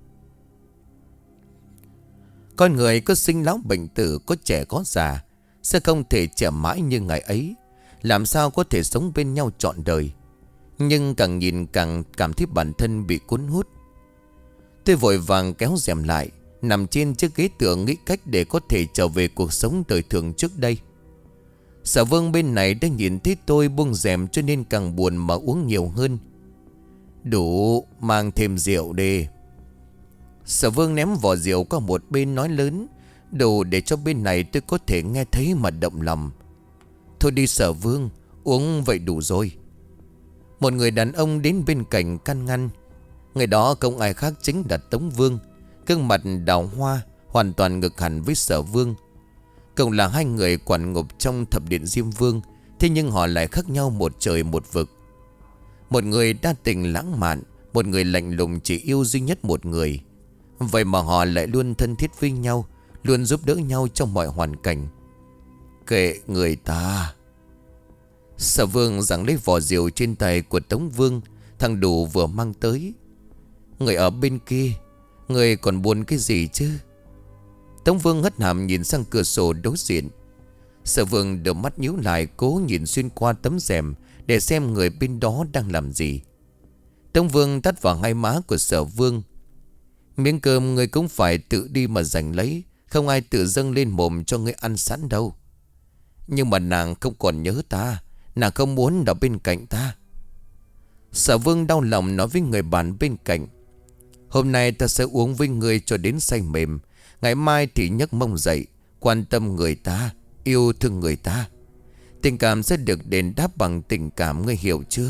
Con người có sinh lão bệnh tử, có trẻ có già, sẽ không thể trẻ mãi như ngài ấy. Làm sao có thể sống bên nhau trọn đời? Nhưng càng nhìn càng cảm thấy bản thân bị cuốn hút. Tôi vội vàng kéo rèm lại, nằm trên chiếc ghế tựa nghĩ cách để có thể trở về cuộc sống đời thường trước đây. Sở Vương bên này đã nhìn thấy tôi buông rèm, cho nên càng buồn mà uống nhiều hơn. Đủ, mang thêm rượu đi. Sở Vương ném vỏ rượu qua một bên nói lớn, đủ để cho bên này tôi có thể nghe thấy mà động lòng. Thôi đi Sở Vương, uống vậy đủ rồi. Một người đàn ông đến bên cạnh can ngăn. Người đó không ai khác chính là Tống Vương. Gương mặt đào hoa, hoàn toàn ngược hẳn với Sở Vương. Cậu là hai người quản ngục trong thập điện Diêm Vương, thế nhưng họ lại khác nhau một trời một vực. Một người đa tình lãng mạn, một người lạnh lùng chỉ yêu duy nhất một người. Vậy mà họ lại luôn thân thiết với nhau, luôn giúp đỡ nhau trong mọi hoàn cảnh. Kệ người ta. Sở Vương giằng lấy vỏ rượu trên tay của Tống Vương, thằng Đủ vừa mang tới. Người ở bên kia, người còn buồn cái gì chứ? Tống Vương hất hàm nhìn sang cửa sổ đối diện. Sở Vương đôi mắt nhíu lại, cố nhìn xuyên qua tấm rèm để xem người bên đó đang làm gì. Tống Vương tát vào hai má của Sở Vương. Miếng cơm ngươi cũng phải tự đi mà giành lấy, không ai tự dâng lên mồm cho ngươi ăn sẵn đâu. Nhưng mà nàng không còn nhớ ta, nàng không muốn ở bên cạnh ta. Sở Vương đau lòng nói với người bạn bên cạnh: Hôm nay ta sẽ uống với ngươi cho đến say mềm, ngày mai thì nhấc mông dậy, quan tâm người ta, yêu thương người ta. Tình cảm sẽ được đền đáp bằng tình cảm, ngươi hiểu chưa?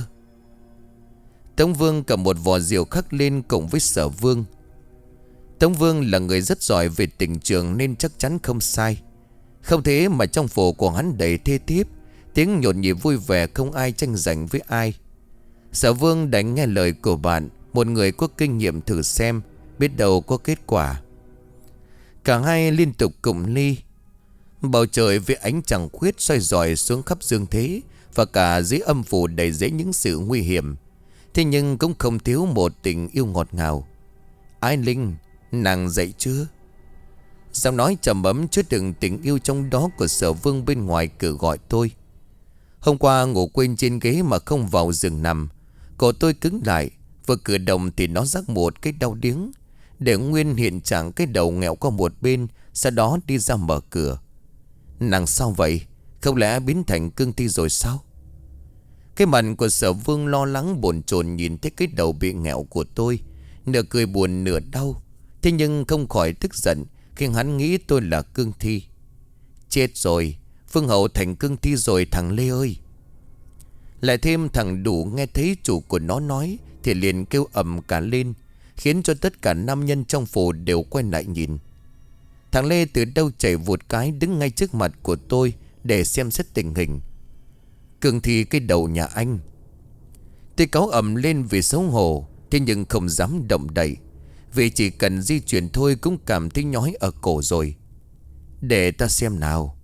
Tống Vương cầm một vò rượu khắc lên cùng với Sở Vương. Tống Vương là người rất giỏi về tình trường nên chắc chắn không sai. Không thế mà trong phủ của hắn đầy thê thiếp, tiếng nhộn nhịp vui vẻ, không ai tranh giành với ai. Sở Vương đánh nghe lời của bạn, một người có kinh nghiệm, thử xem, biết đâu có kết quả. Cả hai liên tục cụng ly. Bầu trời với ánh trăng khuyết soi rọi xuống khắp dương thế, và cả dưới âm phủ đầy dẫy những sự nguy hiểm. Thế nhưng cũng không thiếu một tình yêu ngọt ngào. Ái Linh, nàng dậy chưa? Giọng nói trầm ấm chứa đựng tình yêu trong đó của Sở Vương bên ngoài cửa gọi tôi. Hôm qua ngủ quên trên ghế mà không vào giường nằm. Cổ tôi cứng lại, vừa cử động thì nó rắc một cái đau điếng, để nguyên hiện trạng cái đầu nghẹo qua một bên. Sau đó đi ra mở cửa. Nàng sao vậy? Không lẽ biến thành cương thi rồi sao? Cái mặt của Sở Vương lo lắng bồn chồn nhìn thấy cái đầu bị nghẹo của tôi, nửa cười buồn nửa đau. Thế nhưng không khỏi tức giận khi hắn nghĩ tôi là cương thi. Chết rồi, Phương Hậu thành cương thi rồi thằng Lê ơi. Lại thêm thằng Đủ nghe thấy chủ của nó nói thì liền kêu ầm cả lên, khiến cho tất cả nam nhân trong phủ đều quay lại nhìn. Thằng Lê từ đâu chảy vụt cái đứng ngay trước mặt của tôi để xem xét tình hình. Cương thi cái đầu nhà anh. Tôi cáu ầm lên vì xấu hổ, thế nhưng không dám động đậy, vì chỉ cần di chuyển thôi cũng cảm thấy nhói ở cổ rồi. Để ta xem nào.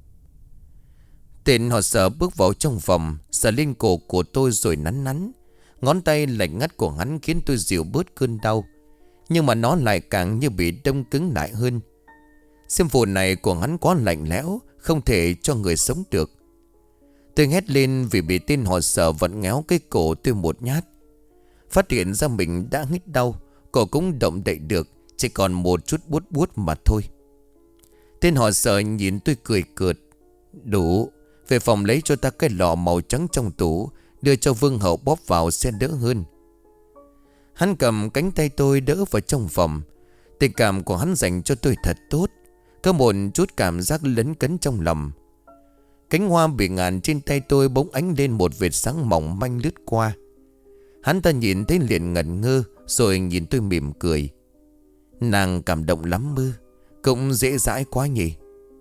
Tên họ Sở bước vào trong phòng, sờ lên cổ của tôi rồi nắn nắn. Ngón tay lạnh ngắt của hắn khiến tôi dịu bớt cơn đau, nhưng mà nó lại càng như bị đông cứng lại hơn. Xiêm phù này của hắn quá lạnh lẽo, không thể cho người sống được. Tôi hét lên vì bị tên họ Sở vẫn ngéo cái cổ tôi một nhát. Phát hiện ra mình đã hít đau, cổ cũng động đậy được, chỉ còn một chút buốt buốt mà thôi. Tên họ Sở nhìn tôi cười cợt. Đủ, về phòng lấy cho ta cái lọ màu trắng trong tủ, đưa cho Vương Hậu bóp vào sẽ đỡ hơn. Hắn cầm cánh tay tôi đỡ vào trong phòng. Tình cảm của hắn dành cho tôi thật tốt, có một chút cảm giác lấn cấn trong lòng. Cánh hoa bị ngàn trên tay tôi bỗng ánh lên một vệt sáng mỏng manh lướt qua. Hắn ta nhìn thấy liền ngẩn ngơ, rồi nhìn tôi mỉm cười. Nàng cảm động lắm mơ, cũng dễ dãi quá nhỉ.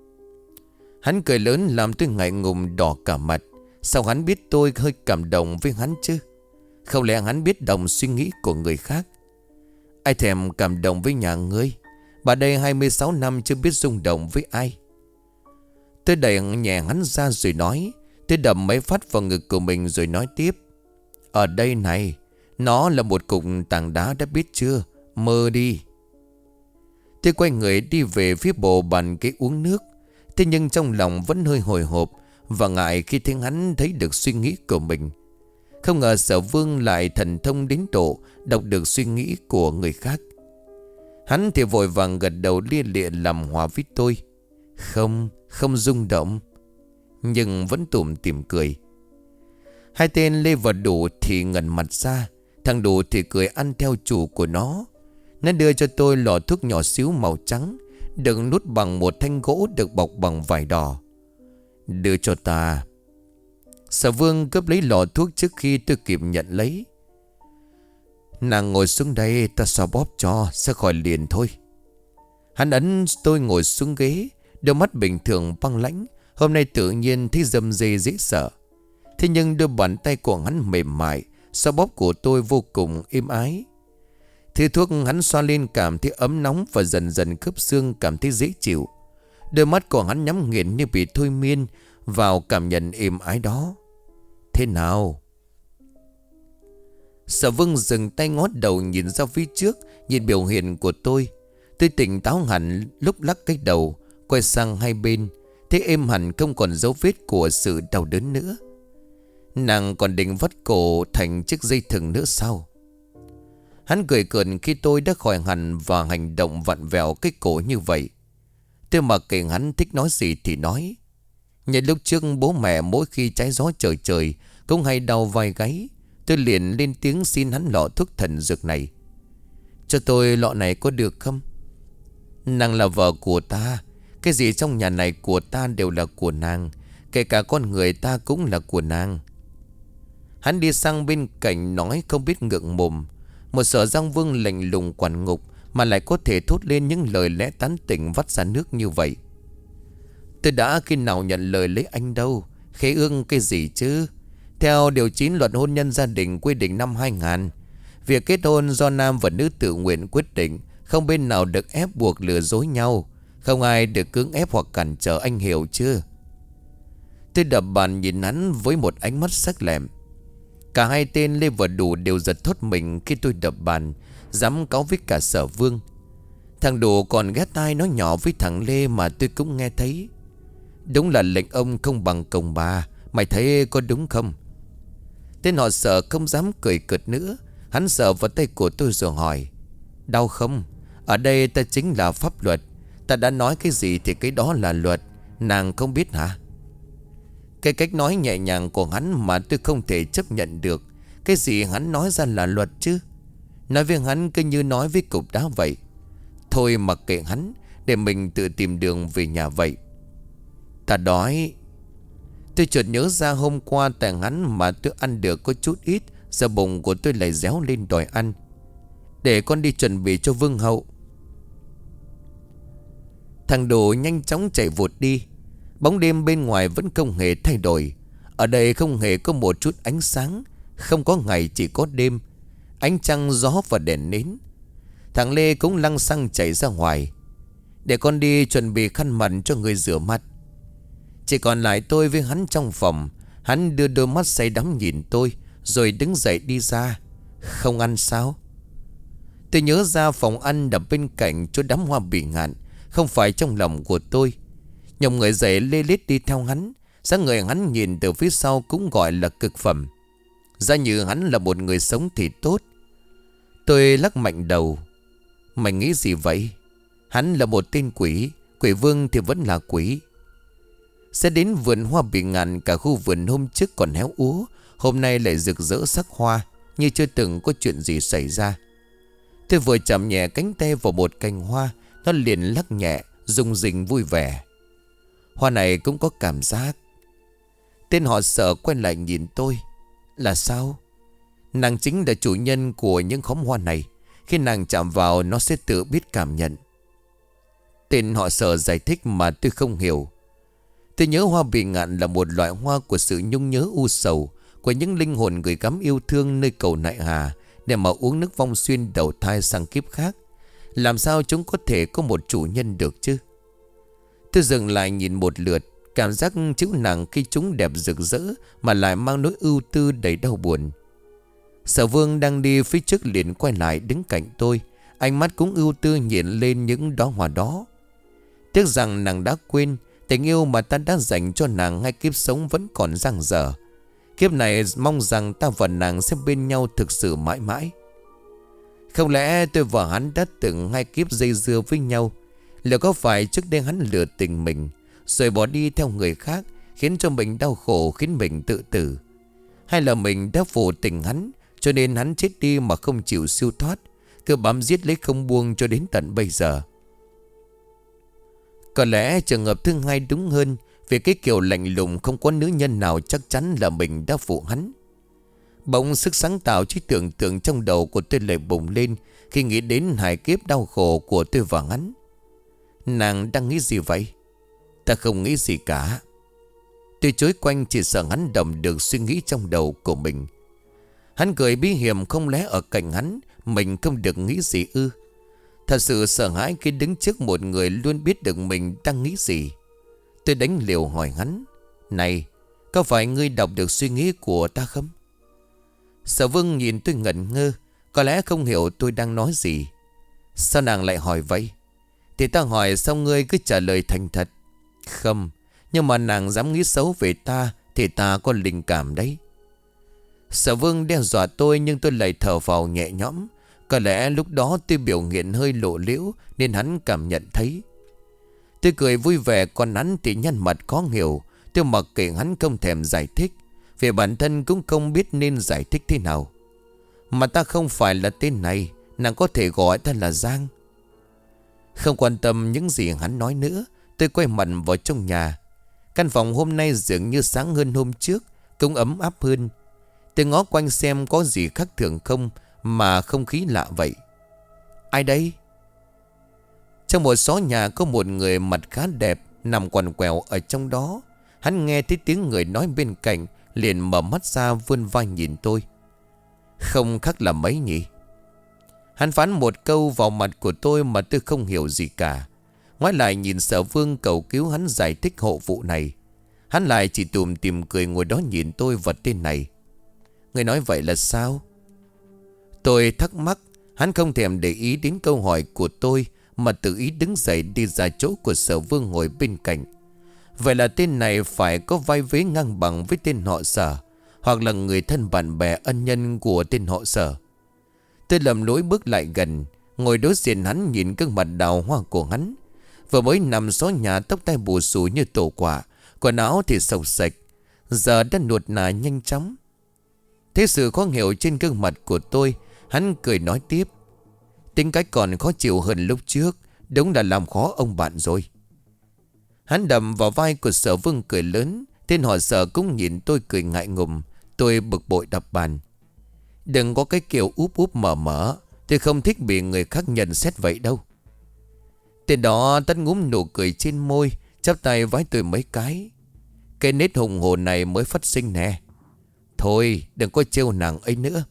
Hắn cười lớn làm tôi ngại ngùng đỏ cả mặt. Sao hắn biết tôi hơi cảm động với hắn chứ? Không lẽ hắn biết đồng suy nghĩ của người khác? Ai thèm cảm động với nhà ngươi? Bà đây hai mươi sáu năm chưa biết rung động với ai. Tôi đẩy nhẹ hắn ra rồi nói. Tôi đầm mấy phát vào ngực của mình rồi nói tiếp. Ở đây này, nó là một cục tảng đá đã biết chưa? Mơ đi. Tôi quay người đi về phía bộ bàn ghế uống nước. Thế nhưng trong lòng vẫn hơi hồi hộp và ngại khi thấy hắn thấy được suy nghĩ của mình. Không ngờ Sở Vương lại thần thông đến độ đọc được suy nghĩ của người khác. Hắn thì vội vàng gật đầu lia lịa làm hòa với tôi. Không, không rung động, nhưng vẫn tủm tỉm cười. Hai tên Lê và Đủ thì ngẩn mặt ra. Thằng Đủ thì cười ăn theo chủ của nó. Nó đưa cho tôi lọ thuốc nhỏ xíu màu trắng, được nút bằng một thanh gỗ được bọc bằng vải đỏ. Đưa cho ta. Sở Vương cướp lấy lọ thuốc trước khi tôi kịp nhận lấy. Nàng ngồi xuống đây, ta xoa bóp cho, sẽ khỏi liền thôi. Hắn ấn tôi ngồi xuống ghế. Đôi mắt bình thường băng lãnh, hôm nay tự nhiên thấy râm rê dễ sợ. Thế nhưng đôi bàn tay của hắn mềm mại, xoa bóp của tôi vô cùng êm ái. Thứ thuốc hắn xoa lên cảm thấy ấm nóng và dần dần khớp xương cảm thấy dễ chịu. Đôi mắt của hắn nhắm nghiền như bị thôi miên vào cảm nhận êm ái đó. Thế nào? Sở Vương dừng tay ngót đầu nhìn ra phía trước, nhìn biểu hiện của tôi. Tôi tỉnh táo hẳn, lúc lắc cái đầu, quay sang hai bên, thấy êm hẳn không còn dấu vết của sự đau đớn nữa. Nàng còn định vắt cổ thành chiếc dây thừng nữa sao? Hắn cười cợt khi tôi đã khỏi hẳn và hành động vặn vẹo cái cổ như vậy. Tôi mặc kệ hắn thích nói gì thì nói. Như lúc trước bố mẹ mỗi khi trái gió trời trời cũng hay đau vai gáy, tôi liền lên tiếng xin hắn lọ thuốc thần dược này. Cho tôi lọ này có được không? Nàng là vợ của ta. Cái gì trong nhà này của ta đều là của nàng. Kể cả con người ta cũng là của nàng. Hắn đi sang bên cạnh nói không biết ngượng mồm. Một Sở Giang Vương lạnh lùng quản ngục mà lại có thể thốt lên những lời lẽ tán tỉnh vắt ra nước như vậy. Tôi đã khi nào nhận lời lấy anh đâu. Khế ương cái gì chứ? Theo điều chín luật hôn nhân gia đình quy định năm hai nghìn, việc kết hôn do nam và nữ tự nguyện quyết định, không bên nào được ép buộc lừa dối nhau. Không ai được cưỡng ép hoặc cản trở, anh hiểu chưa? Tôi đập bàn nhìn hắn với một ánh mắt sắc lẹm. Cả hai tên Lê và Đủ đều giật thốt mình khi tôi đập bàn, dám cáu với cả Sở Vương. Thằng Đủ còn ghé tai nói nhỏ với thằng Lê mà tôi cũng nghe thấy. Đúng là lệnh ông không bằng công bà. Mày thấy có đúng không? Tên họ Sở không dám cười cợt nữa. Hắn sờ vào tay của tôi rồi hỏi: đau không? Ở đây ta chính là pháp luật. Ta đã nói cái gì thì cái đó là luật. Nàng không biết hả? Cái cách nói nhẹ nhàng của hắn mà tôi không thể chấp nhận được. Cái gì hắn nói ra là luật chứ? Nói với hắn cứ như nói với cục đá vậy. Thôi mặc kệ hắn, để mình tự tìm đường về nhà vậy. Ta đói. Tôi chợt nhớ ra hôm qua tại hắn mà tôi ăn được có chút ít, giờ bụng của tôi lại réo lên đòi ăn. Để con đi chuẩn bị cho Vương hậu. Thằng Đồ nhanh chóng chạy vụt đi. Bóng đêm bên ngoài vẫn không hề thay đổi. Ở đây không hề có một chút ánh sáng. Không có ngày chỉ có đêm. Ánh trăng, gió và đèn nến. Thằng Lê cũng lăng xăng chạy ra ngoài. Để con đi chuẩn bị khăn mặt cho người rửa mặt. Chỉ còn lại tôi với hắn trong phòng. Hắn đưa đôi mắt say đắm nhìn tôi, rồi đứng dậy đi ra. Không ăn sao? Tôi nhớ ra phòng ăn đập bên cạnh chỗ đám hoa bị ngạn, không phải trong lòng của tôi. Nhồng người dậy lê lết đi theo hắn. Sáng người hắn nhìn từ phía sau cũng gọi là cực phẩm. Ra như hắn là một người sống thì tốt. Tôi lắc mạnh đầu. Mày nghĩ gì vậy? Hắn là một tên quỷ. Quỷ vương thì vẫn là quỷ. Sẽ đến vườn hoa bị ngạn, cả khu vườn hôm trước còn héo úa, hôm nay lại rực rỡ sắc hoa, như chưa từng có chuyện gì xảy ra. Tôi vừa chạm nhẹ cánh tay vào một cành hoa, nó liền lắc nhẹ, rung rinh vui vẻ. Hoa này cũng có cảm giác. Tên họ Sở quay lại nhìn tôi. Là sao? Nàng chính là chủ nhân của những khóm hoa này. Khi nàng chạm vào nó sẽ tự biết cảm nhận. Tên họ Sở giải thích mà tôi không hiểu. Tôi nhớ hoa bị ngạn là một loại hoa của sự nhung nhớ u sầu, của những linh hồn gửi gắm yêu thương nơi cầu nại hà, để mà uống nước vong xuyên đầu thai sang kiếp khác. Làm sao chúng có thể có một chủ nhân được chứ? Tôi dừng lại nhìn một lượt. Cảm giác chữ nàng khi chúng đẹp rực rỡ mà lại mang nỗi ưu tư đầy đau buồn. Sở Vương đang đi phía trước liền quay lại đứng cạnh tôi. Ánh mắt cũng ưu tư nhìn lên những đóa hoa đó. Tiếc rằng nàng đã quên tình yêu mà ta đã dành cho nàng ngay kiếp sống vẫn còn dang dở. Kiếp này mong rằng ta và nàng sẽ bên nhau thực sự mãi mãi. Không lẽ tôi và hắn đã từng hai kiếp dây dưa với nhau? Liệu có phải trước đây hắn lừa tình mình rồi bỏ đi theo người khác, khiến cho mình đau khổ, khiến mình tự tử? Hay là mình đã phụ tình hắn, cho nên hắn chết đi mà không chịu siêu thoát, cứ bám giết lấy không buông cho đến tận bây giờ? Có lẽ trường hợp thứ hai đúng hơn, vì cái kiểu lạnh lùng không có nữ nhân nào chắc chắn là mình đã phụ hắn. Bỗng sức sáng tạo trí tưởng tượng trong đầu của tôi lại bùng lên khi nghĩ đến hài kiếp đau khổ của tôi và hắn. Nàng đang nghĩ gì vậy? Ta không nghĩ gì cả. Tôi chối quanh chỉ sợ hắn đầm được suy nghĩ trong đầu của mình. Hắn cười bí hiểm, không lẽ ở cạnh hắn mình không được nghĩ gì ư? Thật sự sợ hãi khi đứng trước một người luôn biết được mình đang nghĩ gì. Tôi đánh liều hỏi hắn: này, có phải ngươi đọc được suy nghĩ của ta không? Sở Vương nhìn tôi ngẩn ngơ, có lẽ không hiểu tôi đang nói gì. Sao nàng lại hỏi vậy? Thì ta hỏi sao ngươi cứ trả lời thành thật? Không, nhưng mà nàng dám nghĩ xấu về ta thì ta có linh cảm đấy. Sở Vương đe dọa tôi, nhưng tôi lại thở phào nhẹ nhõm. Có lẽ lúc đó tôi biểu hiện hơi lộ liễu nên hắn cảm nhận thấy. Tôi cười vui vẻ, còn hắn thì nhăn mặt khó hiểu. Tôi mặc kệ hắn không thèm giải thích, vì bản thân cũng không biết nên giải thích thế nào. Mà ta không phải là tên này, nàng có thể gọi ta là Giang. Không quan tâm những gì hắn nói nữa, tôi quay mặt vào trong nhà. Căn phòng hôm nay dường như sáng hơn hôm trước, cũng ấm áp hơn. Tôi ngó quanh xem có gì khác thường không, mà không khí lạ vậy. Ai đây? Trong một xó nhà có một người mặt khá đẹp nằm quằn quèo ở trong đó. Hắn nghe thấy tiếng người nói bên cạnh, liền mở mắt ra vươn vai nhìn tôi. Không khác là mấy nhỉ? Hắn phán một câu vào mặt của tôi mà tôi không hiểu gì cả. Ngoái lại nhìn Sở Vương cầu cứu hắn giải thích hộ vụ này. Hắn lại chỉ tùm tìm cười ngồi đó nhìn tôi và tên này. Người nói vậy là sao? Tôi thắc mắc. Hắn không thèm để ý đến câu hỏi của tôi, mà tự ý đứng dậy đi ra chỗ của Sở Vương ngồi bên cạnh. Vậy là tên này phải có vai vế ngang bằng với tên họ Sở, hoặc là người thân bạn bè ân nhân của tên họ Sở. Tôi lầm lỗi bước lại gần, ngồi đối diện hắn, nhìn gương mặt đào hoa của hắn. Vừa mới nằm xó nhà, tóc tai bù xù như tổ quả, quần áo thì sộc sạch, giờ đã nuột nà nhanh chóng. Thế sự khó hiểu trên gương mặt của tôi, hắn cười nói tiếp. Tính cách còn khó chịu hơn lúc trước, đúng là làm khó ông bạn rồi. Hắn đầm vào vai của Sở Vương cười lớn. Tên họ Sở cũng nhìn tôi cười ngại ngùng. Tôi bực bội đập bàn. Đừng có cái kiểu úp úp mở mở. Tôi không thích bị người khác nhận xét vậy đâu. Tên đó tắt ngúm nụ cười trên môi, chắp tay vái tôi mấy cái. Cái nết hùng hồ này mới phát sinh nè. Thôi đừng có trêu nàng ấy nữa.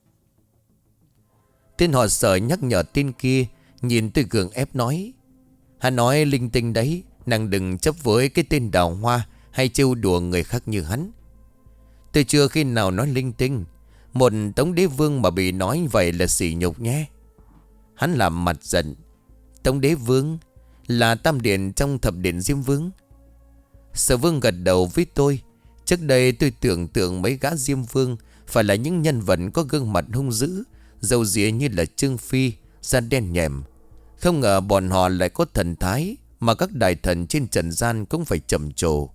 Tên họ Sở nhắc nhở tên kia, nhìn tôi gượng ép nói. Hắn nói linh tinh đấy, nàng đừng chấp với cái tên đào hoa hay trêu đùa người khác như hắn. Tôi chưa khi nào nói linh tinh. Một Tống Đế Vương mà bị nói vậy là sỉ nhục nhé. Hắn làm mặt giận. Tống Đế Vương là tam điện trong thập điện Diêm Vương. Sở Vương gật đầu với tôi. Trước đây tôi tưởng tượng mấy gã Diêm Vương phải là những nhân vật có gương mặt hung dữ, râu ria như là Trương Phi, da đen nhèm. Không ngờ bọn họ lại có thần thái mà các đại thần trên trần gian cũng phải trầm trồ.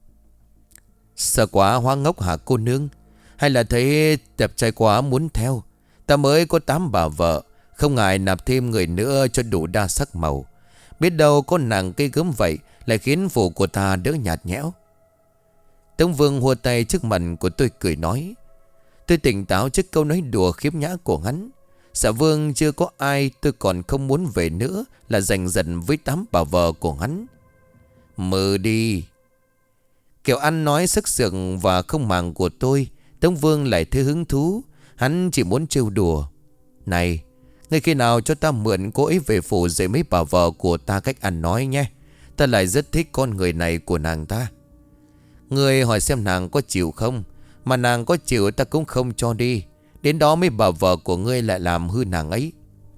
Sợ quá hoa ngốc hả cô nương? Hay là thấy đẹp trai quá muốn theo? Ta mới có tám bà vợ, không ngại nạp thêm người nữa cho đủ đa sắc màu. Biết đâu có nàng cây gớm vậy lại khiến phủ của ta đỡ nhạt nhẽo. Tống Vương hùa tay trước mặt của tôi cười nói. Tôi tỉnh táo trước câu nói đùa khiếm nhã của hắn. Sở Vương chưa có ai tôi còn không muốn về nữa là giành giật với tám bà vợ của hắn. Mơ đi. Kiểu ăn nói sức sượng và không màng của tôi, Tống Vương lại thấy hứng thú. Hắn chỉ muốn trêu đùa. Này, ngay khi nào cho ta mượn cô ấy về phủ dạy mấy bà vợ của ta cách ăn nói nhé. Ta lại rất thích con người này của nàng ta. Người hỏi xem nàng có chịu không. Mà nàng có chịu ta cũng không cho đi. Đến đó mấy bà vợ của ngươi lại làm hư nàng ấy.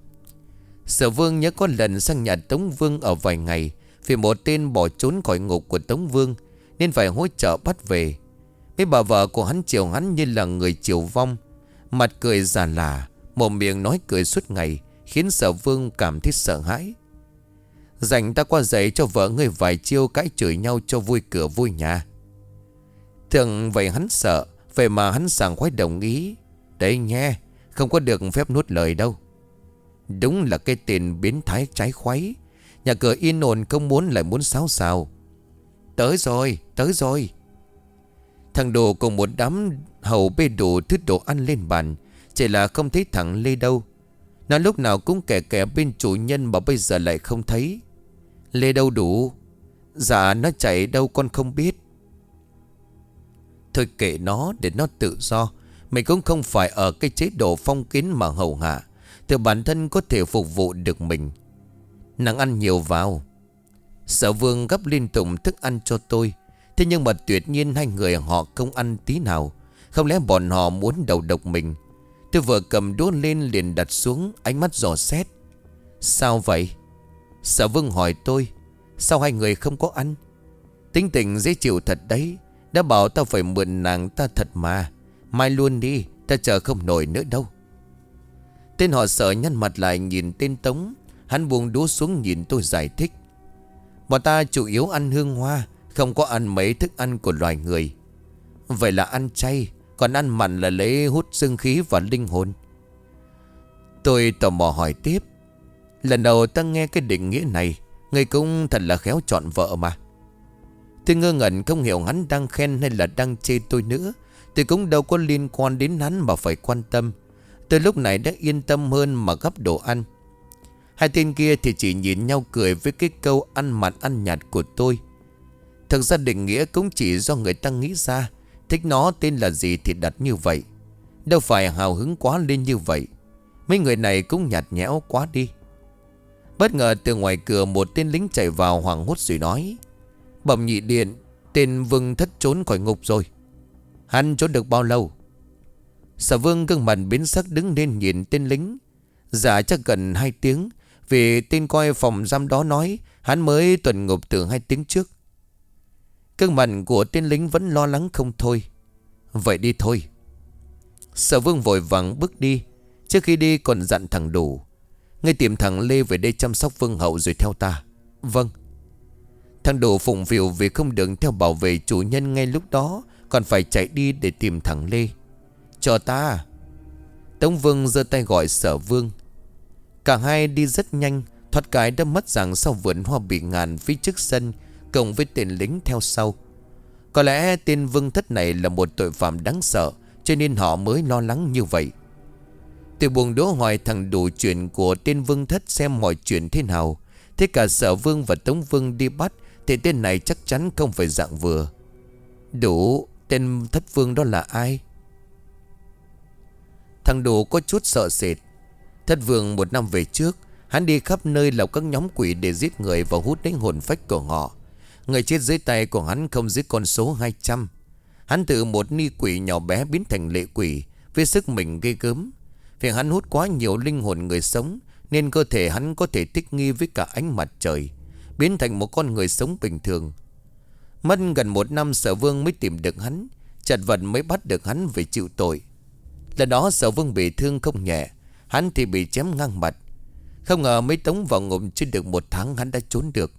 Sở Vương nhớ có lần sang nhà Tống Vương ở vài ngày, vì một tên bỏ trốn khỏi ngục của Tống Vương nên phải hỗ trợ bắt về. Mấy bà vợ của hắn chiều hắn như là người chiều vong, mặt cười già lả, mồm miệng nói cười suốt ngày, khiến Sở Vương cảm thấy sợ hãi. Dành ta qua dạy cho vợ ngươi vài chiêu cãi chửi nhau cho vui cửa vui nhà. Thường vậy hắn sợ, vậy mà hắn sảng khoái đồng ý. Đấy nghe, không có được phép nuốt lời đâu. Đúng là cái tên biến thái trái khoái. Nhà cửa yên ổn không muốn lại muốn xáo xào. Tới rồi, tới rồi. Thằng Đồ cùng một đám hầu bê đủ thứ đồ ăn lên bàn, chỉ là không thấy thằng Lê đâu. Nó lúc nào cũng kẻ kẻ bên chủ nhân mà bây giờ lại không thấy. Lê đâu đủ? Dạ nó chạy đâu con không biết. Thôi kệ nó để nó tự do. Mình cũng không phải ở cái chế độ phong kiến mà hầu hạ, thì bản thân có thể phục vụ được mình. Nàng ăn nhiều vào. Sở Vương gấp liên tục thức ăn cho tôi. Thế nhưng mà tuyệt nhiên hai người họ không ăn tí nào. Không lẽ bọn họ muốn đầu độc mình? Tôi vừa cầm đũa lên liền đặt xuống, ánh mắt dò xét. Sao vậy? Sở Vương hỏi tôi. Sao hai người không có ăn? Tính tình dễ chịu thật đấy. Đã bảo tao phải mượn nàng ta thật mà. Mai luôn đi, ta chờ không nổi nữa đâu. Tên họ Sở nhăn mặt lại nhìn tên Tống. Hắn buông đũa xuống nhìn tôi giải thích. Bọn ta chủ yếu ăn hương hoa, không có ăn mấy thức ăn của loài người. Vậy là ăn chay, còn ăn mặn là lấy hút dương khí và linh hồn. Tôi tò mò hỏi tiếp. Lần đầu ta nghe cái định nghĩa này, người cũng thật là khéo chọn vợ mà. Tôi ngơ ngẩn không hiểu hắn đang khen hay là đang chê tôi nữa. Tôi cũng đâu có liên quan đến hắn mà phải quan tâm. Tôi lúc này đã yên tâm hơn mà gắp đồ ăn. Hai tên kia thì chỉ nhìn nhau cười với cái câu ăn mặn ăn nhạt của tôi. Thực ra định nghĩa cũng chỉ do người ta nghĩ ra. Thích nó tên là gì thì đặt như vậy. Đâu phải hào hứng quá lên như vậy. Mấy người này cũng nhạt nhẽo quá đi. Bất ngờ từ ngoài cửa một tên lính chạy vào hoảng hốt rồi nói. Bẩm nhị điện, tên Vương Thất trốn khỏi ngục rồi. Hắn trốn được bao lâu? Sở Vương gương mặt biến sắc đứng lên nhìn tên lính. Dạ chắc gần hai tiếng. Vì tên coi phòng giam đó nói hắn mới tuần ngục từ hai tiếng trước. Gương mặt của tên lính vẫn lo lắng không thôi. Vậy đi thôi. Sở Vương vội vàng bước đi. Trước khi đi còn dặn thằng Đủ. Ngươi tìm thằng Lê về đây chăm sóc Vương hậu rồi theo ta. Vâng. Thằng Đủ phụng phịu vì không được theo bảo vệ chủ nhân ngay lúc đó, còn phải chạy đi để tìm thằng Lê. Cho ta. Tống Vương giơ tay gọi Sở Vương. Cả hai đi rất nhanh. Thoát cái đã mất rằng sau vườn hoa bị ngàn phía trước sân, cộng với tên lính theo sau. Có lẽ tên Vương Thất này là một tội phạm đáng sợ, cho nên họ mới lo lắng như vậy. Tôi buồn đố hỏi thằng Đủ chuyện của tên Vương Thất xem mọi chuyện thế nào. Thế cả Sở Vương và Tống Vương đi bắt thì tên này chắc chắn không phải dạng vừa. Đủ, tên Thất Vương đó là ai? Thằng Đủ có chút sợ sệt. Thất Vương một năm về trước, hắn đi khắp nơi lập các nhóm quỷ để giết người và hút đến hồn phách của họ. Người chết dưới tay của hắn không dưới con số hai trăm. Hắn từ một ni quỷ nhỏ bé biến thành lệ quỷ với sức mình ghê gớm. Vì hắn hút quá nhiều linh hồn người sống nên cơ thể hắn có thể thích nghi với cả ánh mặt trời, biến thành một con người sống bình thường. Mất gần một năm Sở Vương mới tìm được hắn, chật vật mới bắt được hắn về chịu tội. Lần đó Sở Vương bị thương không nhẹ, hắn thì bị chém ngang mặt. Không ngờ mới tống vào ngục chưa được một tháng hắn đã trốn được.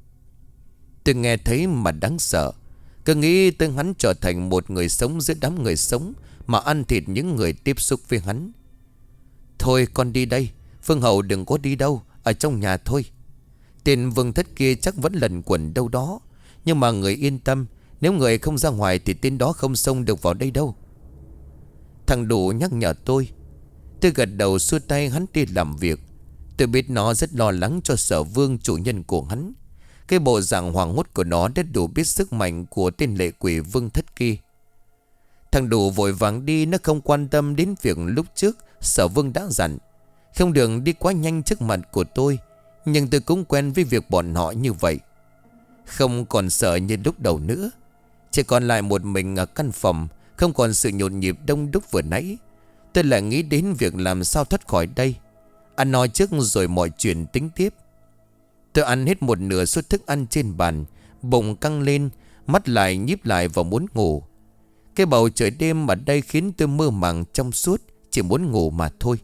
Tôi nghe thấy mà đáng sợ. Cứ nghĩ tới hắn trở thành một người sống giữa đám người sống mà ăn thịt những người tiếp xúc với hắn. Thôi con đi đây, Phương Hậu đừng có đi đâu, ở trong nhà thôi. Tên Vương Thất kia chắc vẫn lẩn quẩn đâu đó. Nhưng mà người yên tâm, nếu người không ra ngoài thì tên đó không xông được vào đây đâu. Thằng Đủ nhắc nhở tôi. Tôi gật đầu xua tay hắn đi làm việc. Tôi biết nó rất lo lắng cho Sở Vương chủ nhân của hắn. Cái bộ dạng hoảng hốt của nó đã đủ biết sức mạnh của tên lệ quỷ Vương Thất kia. Thằng Đủ vội vàng đi, nó không quan tâm đến việc lúc trước Sở Vương đã dặn không được đi quá nhanh trước mặt của tôi. Nhưng tôi cũng quen với việc bọn họ như vậy, không còn sợ như lúc đầu nữa. Chỉ còn lại một mình ở căn phòng, không còn sự nhộn nhịp đông đúc vừa nãy. Tôi lại nghĩ đến việc làm sao thoát khỏi đây. Ăn no trước rồi mọi chuyện tính tiếp. Tôi ăn hết một nửa suất thức ăn trên bàn, bụng căng lên, mắt lại nhíp lại và muốn ngủ. Cái bầu trời đêm ở đây khiến tôi mơ màng trong suốt, chỉ muốn ngủ mà thôi.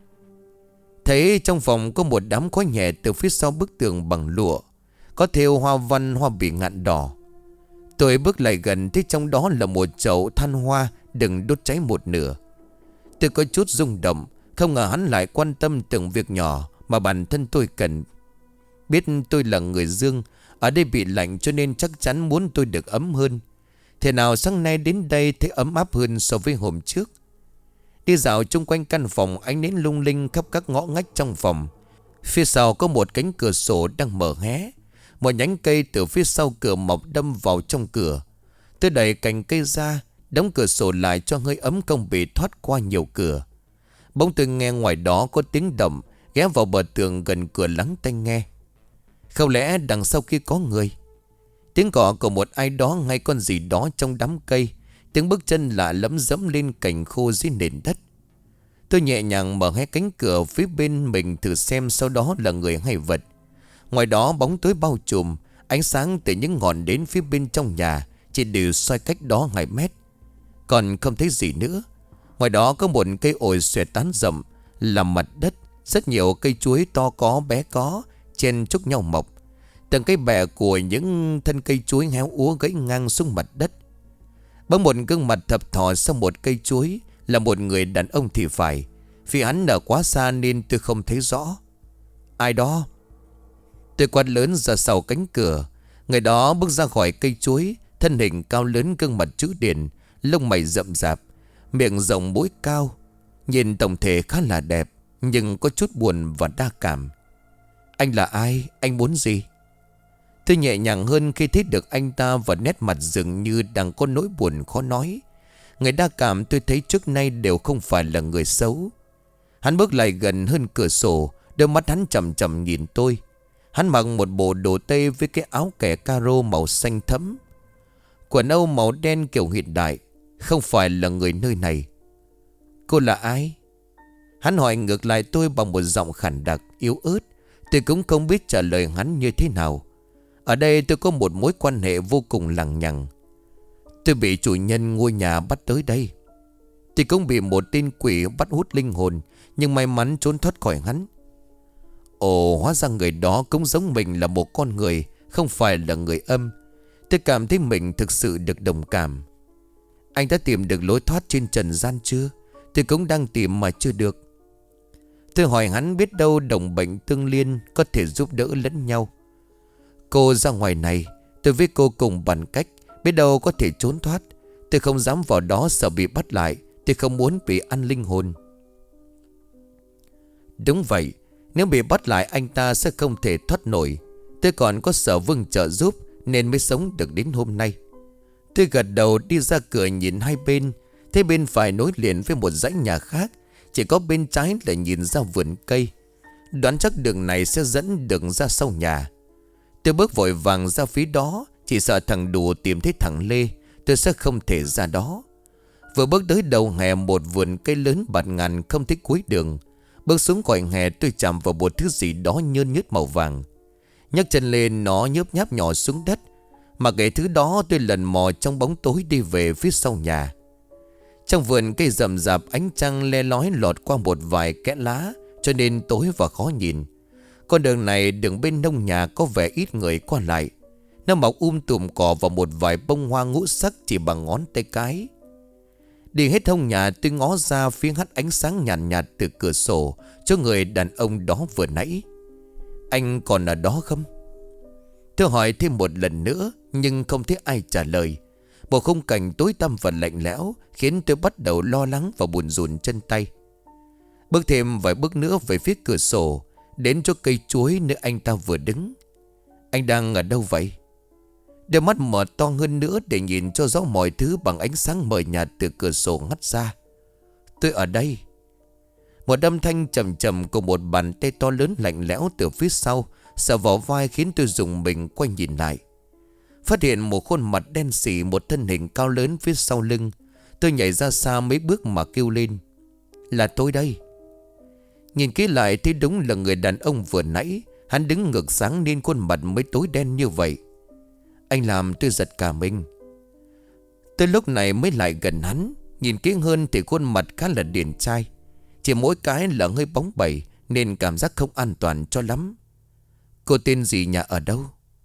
Thấy trong phòng có một đám khói nhẹ từ phía sau bức tường bằng lụa, có thêu hoa văn hoa bị ngạn đỏ. Tôi bước lại gần thấy trong đó là một chậu than hoa đừng đốt cháy một nửa. Tôi có chút rung động, không ngờ hắn lại quan tâm từng việc nhỏ mà bản thân tôi cần. Biết tôi là người Dương, ở đây bị lạnh cho nên chắc chắn muốn tôi được ấm hơn. Thế nào sáng nay đến đây thấy ấm áp hơn so với hôm trước. Đi dạo chung quanh căn phòng, ánh nến lung linh khắp các ngõ ngách trong phòng. Phía sau có một cánh cửa sổ đang mở hé. Một nhánh cây từ phía sau cửa mọc đâm vào trong cửa. Tôi đẩy cành cây ra, đóng cửa sổ lại cho hơi ấm không bị thoát qua nhiều cửa. Bỗng tôi nghe ngoài đó có tiếng động, ghé vào bờ tường gần cửa lắng tai nghe. Không lẽ đằng sau kia có người? Tiếng cỏ của một ai đó ngay con gì đó trong đám cây. Tiếng bước chân lạ lẫm dẫm lên cành khô dưới nền đất. Tôi nhẹ nhàng mở hé cánh cửa phía bên mình thử xem sau đó là người hay vật. Ngoài đó bóng tối bao trùm, ánh sáng từ những ngọn đến phía bên trong nhà chỉ đều soi cách đó hai mét. Còn không thấy gì nữa. Ngoài đó có một cây ổi xòe tán rậm, là mặt đất. Rất nhiều cây chuối to có bé có chen chúc nhau mọc. Từng cây bẹ của những thân cây chuối héo úa gãy ngang xuống mặt đất. Bỗng một gương mặt thập thò sau một cây chuối, là một người đàn ông thì phải, vì hắn ở quá xa nên tôi không thấy rõ. Ai đó? Tôi quát lớn ra sau cánh cửa. Người đó bước ra khỏi cây chuối, thân hình cao lớn, gương mặt chữ điển, lông mày rậm rạp, miệng rộng mũi cao. Nhìn tổng thể khá là đẹp, nhưng có chút buồn và đa cảm. Anh là ai? Anh muốn gì? Tôi nhẹ nhàng hơn khi thấy được anh ta, và nét mặt dường như đang có nỗi buồn khó nói. Người đa cảm tôi thấy trước nay đều không phải là người xấu. Hắn bước lại gần hơn cửa sổ, đôi mắt hắn chầm chầm nhìn tôi. Hắn mặc một bộ đồ tây với cái áo kẻ caro màu xanh thẫm, quần âu màu đen kiểu hiện đại. Không phải là người nơi này. Cô là ai? Hắn hỏi ngược lại tôi bằng một giọng khản đặc, yếu ớt. Tôi cũng không biết trả lời hắn như thế nào. Ở đây tôi có một mối quan hệ vô cùng lằng nhằng. Tôi bị chủ nhân ngôi nhà bắt tới đây. Tôi cũng bị một tên quỷ bắt hút linh hồn, nhưng may mắn trốn thoát khỏi hắn. Ồ, hóa ra người đó cũng giống mình là một con người, không phải là người âm. Tôi cảm thấy mình thực sự được đồng cảm. Anh đã tìm được lối thoát trên trần gian chưa? Tôi cũng đang tìm mà chưa được. Tôi hỏi hắn, biết đâu đồng bệnh tương liên có thể giúp đỡ lẫn nhau. Cô ra ngoài này, tôi với cô cùng bàn cách, biết đâu có thể trốn thoát. Tôi không dám vào đó, sợ bị bắt lại. Tôi không muốn bị ăn linh hồn. Đúng vậy, nếu bị bắt lại anh ta sẽ không thể thoát nổi. Tôi còn có Sở Vương trợ giúp nên mới sống được đến hôm nay. Tôi gật đầu đi ra cửa nhìn hai bên. Thế bên phải nối liền với một dãy nhà khác, chỉ có bên trái là nhìn ra vườn cây. Đoán chắc đường này sẽ dẫn đường ra sau nhà. Tôi bước vội vàng ra phía đó, chỉ sợ thằng Đù tìm thấy thằng Lê, tôi sẽ không thể ra đó. Vừa bước tới đầu hè một vườn cây lớn bạt ngàn không thấy cuối đường. Bước xuống khỏi hè tôi chạm vào một thứ gì đó nhơn nhớt màu vàng. Nhấc chân lên nó nhớp nháp nhỏ xuống đất. Mà cái thứ đó tôi lần mò trong bóng tối đi về phía sau nhà. Trong vườn cây rậm rạp, ánh trăng le lói lọt qua một vài kẽ lá, cho nên tối và khó nhìn. Con đường này đường bên nông nhà có vẻ ít người qua lại. Nó mọc um tùm cỏ và một vài bông hoa ngũ sắc chỉ bằng ngón tay cái. Đi hết thông nhà tôi ngó ra phía hắt ánh sáng nhàn nhạt, nhạt từ cửa sổ cho người đàn ông đó vừa nãy. Anh còn ở đó không? Tôi hỏi thêm một lần nữa nhưng không thấy ai trả lời. Một khung cảnh tối tăm và lạnh lẽo khiến tôi bắt đầu lo lắng và buồn rùn chân tay. Bước thêm vài bước nữa về phía cửa sổ, đến chỗ cây chuối nơi anh ta vừa đứng. Anh đang ở đâu vậy? Đôi mắt mở to hơn nữa để nhìn cho rõ mọi thứ bằng ánh sáng mờ nhạt từ cửa sổ ngắt ra. Tôi ở đây. Một âm thanh trầm trầm của một bàn tay to lớn lạnh lẽo từ phía sau sờ vào vai khiến tôi rùng mình quay nhìn lại. Phát hiện một khuôn mặt đen sì, một thân hình cao lớn phía sau lưng. Tôi nhảy ra xa mấy bước mà kêu lên. Là tôi đây. Nhìn kỹ lại thấy đúng là người đàn ông vừa nãy. Hắn đứng ngược sáng nên khuôn mặt mới tối đen như vậy. Anh làm tôi giật cả mình. Tôi lúc này mới lại gần hắn. Nhìn kỹ hơn thì khuôn mặt khá là điển trai. Chỉ mỗi cái là hơi bóng bẩy nên cảm giác không an toàn cho lắm. Cô tên gì, nhà ở đâu?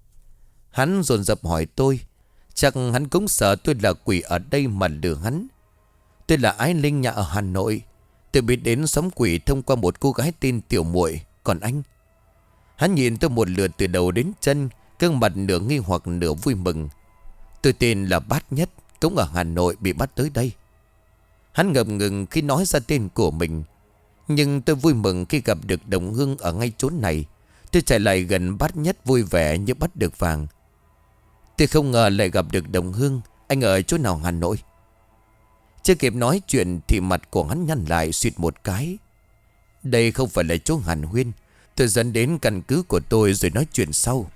Hắn dồn dập hỏi tôi. Chắc hắn cũng sợ tôi là quỷ ở đây mà lừa hắn. Tôi là Ái Linh, nhà ở Hà Nội. Tôi biết đến xóm quỷ thông qua một cô gái tên Tiểu Muội. Còn anh? Hắn nhìn tôi một lượt từ đầu đến chân, gương mặt nửa nghi hoặc nửa vui mừng. Tôi tên là Bát Nhất, cũng ở Hà Nội, bị bắt tới đây. Hắn ngập ngừng khi nói ra tên của mình. Nhưng tôi vui mừng khi gặp được đồng hương ở ngay chốn này. Tôi chạy lại gần Bát Nhất vui vẻ như bắt được vàng. Tôi không ngờ lại gặp được đồng hương. Anh ở chỗ nào Hà Nội? Chưa kịp nói chuyện thì mặt của hắn nhăn lại suýt một cái. Đây không phải là chỗ hàn huyên. Tôi dẫn đến căn cứ của tôi rồi nói chuyện sau.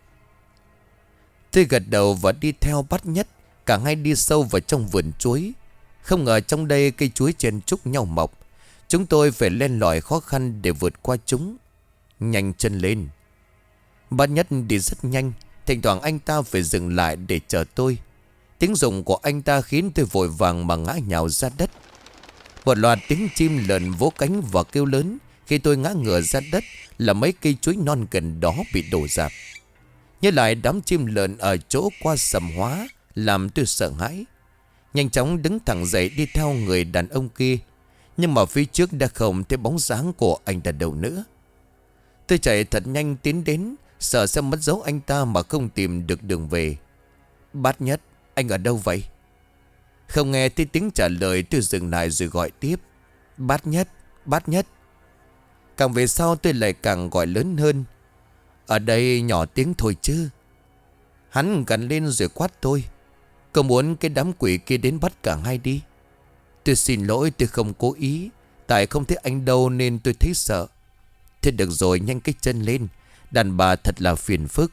Tôi gật đầu và đi theo Bát Nhất. Cả hai đi sâu vào trong vườn chuối. Không ngờ trong đây cây chuối chen chúc nhau mọc. Chúng tôi phải len lỏi khó khăn để vượt qua chúng. Nhanh chân lên. Bát Nhất đi rất nhanh. Thỉnh thoảng anh ta phải dừng lại để chờ tôi. Tiếng rụng của anh ta khiến tôi vội vàng mà ngã nhào ra đất. Một loạt tiếng chim lợn vỗ cánh và kêu lớn. Khi tôi ngã ngửa ra đất là mấy cây chuối non gần đó bị đổ rạp. Nhớ lại đám chim lợn ở chỗ qua sầm hóa làm tôi sợ hãi. Nhanh chóng đứng thẳng dậy đi theo người đàn ông kia. Nhưng mà phía trước đã không thấy bóng dáng của anh ta đâu nữa. Tôi chạy thật nhanh tiến đến, sợ sẽ mất dấu anh ta mà không tìm được đường về. Bát Nhất, anh ở đâu vậy? Không nghe thấy tiếng trả lời, tôi dừng lại rồi gọi tiếp. Bát Nhất, Bát Nhất. Càng về sau tôi lại càng gọi lớn hơn. Ở đây nhỏ tiếng thôi chứ. Hắn gằn lên rồi quát tôi. Cậu muốn cái đám quỷ kia đến bắt cả hai đi? Tôi xin lỗi, tôi không cố ý. Tại không thấy anh đâu nên tôi thấy sợ. Thế được rồi, nhanh cái chân lên. Đàn bà thật là phiền phức.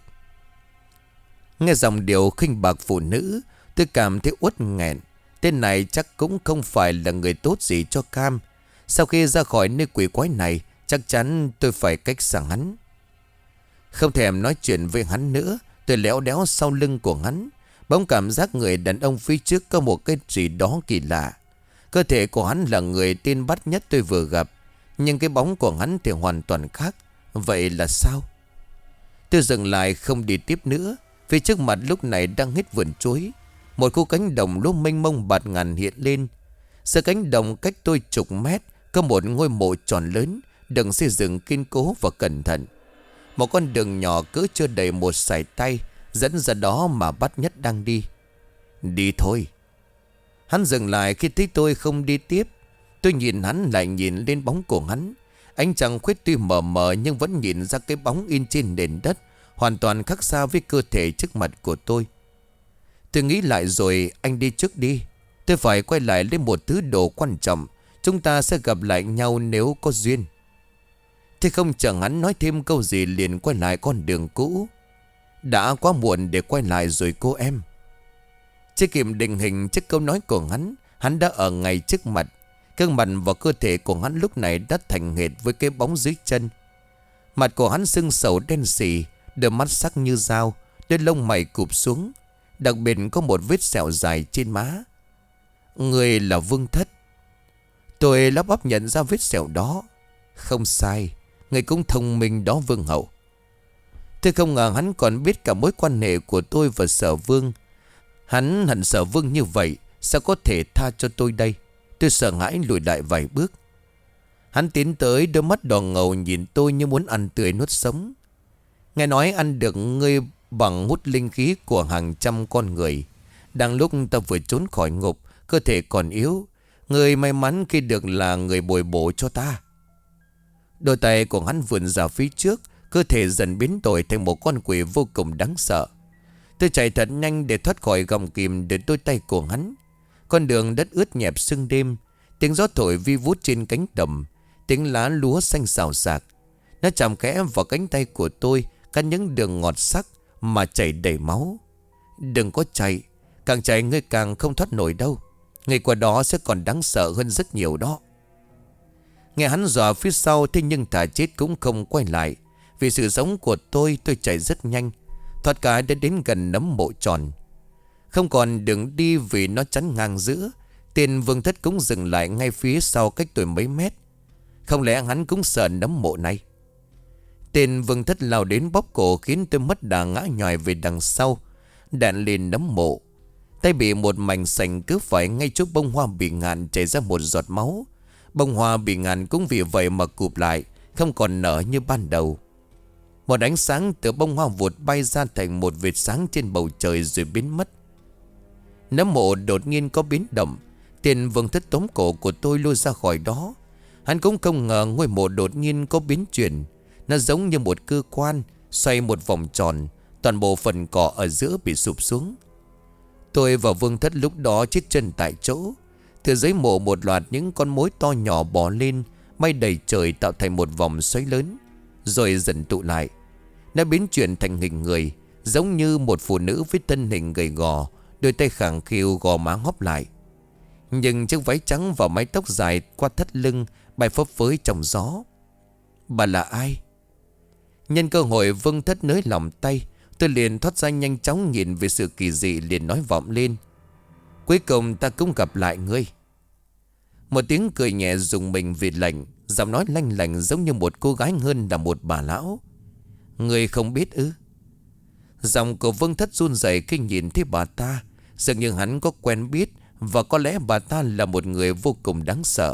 Nghe dòng điệu khinh bạc phụ nữ, tôi cảm thấy uất nghẹn. Tên này chắc cũng không phải là người tốt gì cho Cam. Sau khi ra khỏi nơi quỷ quái này, chắc chắn tôi phải cách xa hắn. Không thèm nói chuyện với hắn nữa, tôi léo đéo sau lưng của hắn. Bỗng cảm giác người đàn ông phía trước có một cái gì đó kỳ lạ. Cơ thể của hắn là người tên Bát Nhất tôi vừa gặp, nhưng cái bóng của hắn thì hoàn toàn khác. Vậy là sao? Tôi dừng lại không đi tiếp nữa. Phía trước mặt lúc này đang hết vườn chuối. Một khu cánh đồng lúa mênh mông bạt ngàn hiện lên. Giữa cánh đồng cách tôi chục mét có một ngôi mộ tròn lớn, được xây dựng kiên cố và cẩn thận. Một con đường nhỏ cỡ chưa đầy một sải tay dẫn ra đó mà Bát Nhất đang đi. Đi thôi. Hắn dừng lại khi thấy tôi không đi tiếp. Tôi nhìn hắn lại nhìn lên bóng của hắn. Ánh trăng khuyết tuy mờ mờ nhưng vẫn nhìn ra cái bóng in trên nền đất, hoàn toàn khác xa với cơ thể trước mặt của tôi. Tôi nghĩ lại rồi, anh đi trước đi. Tôi phải quay lại lấy một thứ đồ quan trọng. Chúng ta sẽ gặp lại nhau nếu có duyên. Thế không chờ hắn nói thêm câu gì liền quay lại con đường cũ. Đã quá muộn để quay lại rồi cô em. Chưa kịp định hình trước câu nói của hắn, hắn đã ở ngay trước mặt. Gương mặt và cơ thể của hắn lúc này đã thành hệt với cái bóng dưới chân. Mặt của hắn sưng sầu đen sì, đôi mắt sắc như dao, đôi lông mày cụp xuống. Đặc biệt có một vết sẹo dài trên má. Người là Vương Thất. Tôi lắp bắp nhận ra vết sẹo đó. Không sai, người cũng thông minh đó Vương Hậu. Tôi không ngờ hắn còn biết cả mối quan hệ của tôi và Sở Vương. Hắn hận Sở Vương như vậy, sao có thể tha cho tôi đây? Tôi sợ hãi lùi lại vài bước. Hắn tiến tới, đôi mắt đỏ ngầu nhìn tôi như muốn ăn tươi nuốt sống. Nghe nói ăn được ngươi bằng hút linh khí của hàng trăm con người. Đang lúc ta vừa trốn khỏi ngục, cơ thể còn yếu, người may mắn khi được là người bồi bổ cho ta. Đôi tay của hắn vươn ra phía trước, cơ thể dần biến đổi thành một con quỷ vô cùng đáng sợ. Tôi chạy thật nhanh để thoát khỏi gọng kìm để đôi tay của hắn. Con đường đất ướt nhẹp sương đêm, tiếng gió thổi vi vút trên cánh đồng, tiếng lá lúa xanh xào xạc. Nó chạm khẽ vào cánh tay của tôi, cắt những đường ngọt sắc mà chảy đầy máu. Đừng có chạy, càng chạy ngươi càng không thoát nổi đâu. Ngày qua đó sẽ còn đáng sợ hơn rất nhiều đó. Nghe hắn dọa phía sau, thế nhưng thà chết cũng không quay lại. Vì sự sống của tôi, tôi chạy rất nhanh, thoát cái đã đến gần nấm mộ tròn. Không còn đường đi vì nó chắn ngang giữa. Tên Vương Thất cũng dừng lại ngay phía sau cách tôi mấy mét. Không lẽ hắn cũng sợ nấm mộ này? Tên Vương Thất lao đến bóp cổ khiến tôi mất đà ngã nhòi về đằng sau, đạn lên nấm mộ. Tay bị một mảnh sành cứ phải ngay chỗ bông hoa bị ngạn chảy ra một giọt máu. Bông hoa bị ngạn cũng vì vậy mà cụp lại, không còn nở như ban đầu. Một ánh sáng từ bông hoa vụt bay ra thành một vệt sáng trên bầu trời rồi biến mất. Nấm mộ đột nhiên có biến động. Tên Vương Thất tóm cổ của tôi lôi ra khỏi đó. Hắn cũng không ngờ ngôi mộ đột nhiên có biến chuyển. Nó giống như một cơ quan xoay một vòng tròn, toàn bộ phần cỏ ở giữa bị sụp xuống. Tôi và Vương Thất lúc đó chết chân tại chỗ. Từ dưới mộ một loạt những con mối to nhỏ bò lên, bay đầy trời tạo thành một vòng xoáy lớn, rồi dần tụ lại. Nó biến chuyển thành hình người, giống như một phụ nữ với thân hình gầy gò, đôi tay khẳng khiu gò má hóp lại. Nhưng chiếc váy trắng và mái tóc dài qua thắt lưng bay phấp phới trong gió. Bà là ai? Nhân cơ hội Vương Thất nới lòng tay, tôi liền thoát ra nhanh chóng nhìn về sự kỳ dị liền nói vọng lên. Cuối cùng ta cũng gặp lại ngươi. Một tiếng cười nhẹ rùng mình vì lạnh, giọng nói lanh lành giống như một cô gái hơn là một bà lão. Người không biết ư? Giọng của Vương Thất run rẩy khi nhìn thấy bà ta. Dường như hắn có quen biết, và có lẽ bà ta là một người vô cùng đáng sợ.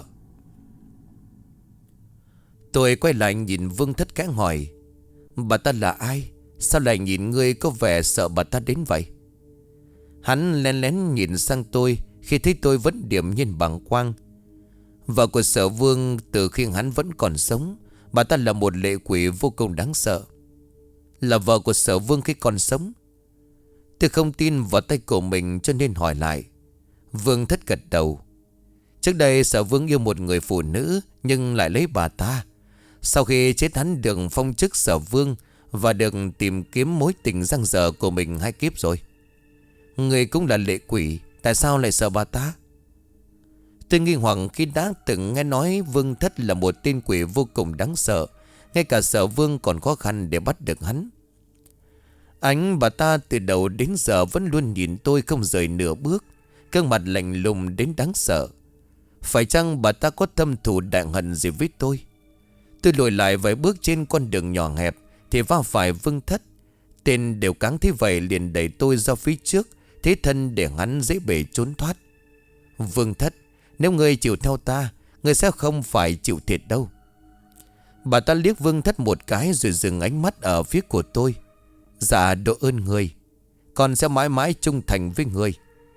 Tôi quay lại nhìn Vương Thất khẽ hỏi: bà ta là ai? Sao lại nhìn ngươi có vẻ sợ bà ta đến vậy? Hắn lén lén nhìn sang tôi khi thấy tôi vẫn điềm nhiên bàng quang. Vợ của Sở Vương từ khi hắn vẫn còn sống, bà ta là một lệ quỷ vô cùng đáng sợ. Là vợ của Sở Vương khi còn sống? Tôi không tin vào tay của mình cho nên hỏi lại. Vương Thất gật đầu. Trước đây Sở Vương yêu một người phụ nữ nhưng lại lấy bà ta. Sau khi chết hắn được phong chức Sở Vương và được tìm kiếm mối tình giang dở của mình hai kiếp rồi. Người cũng là lệ quỷ, tại sao lại sợ bà ta? Tôi nghi hoặc khi đã từng nghe nói Vương Thất là một tên quỷ vô cùng đáng sợ. Ngay cả Sở Vương còn khó khăn để bắt được hắn. Ánh bà ta từ đầu đến giờ vẫn luôn nhìn tôi không rời nửa bước, gương mặt lạnh lùng đến đáng sợ. Phải chăng bà ta có thâm thù đại hận gì với tôi? Tôi lùi lại vài bước trên con đường nhỏ hẹp thì va phải Vương Thất. Tên đều cáng thế vậy liền đẩy tôi ra phía trước, thế thân để hắn dễ bề trốn thoát. Vương Thất, nếu ngươi chịu theo ta, ngươi sẽ không phải chịu thiệt đâu. Bà ta liếc Vương Thất một cái rồi dừng ánh mắt ở phía của tôi. Dạ độ ơn người, con sẽ mãi mãi trung thành với người.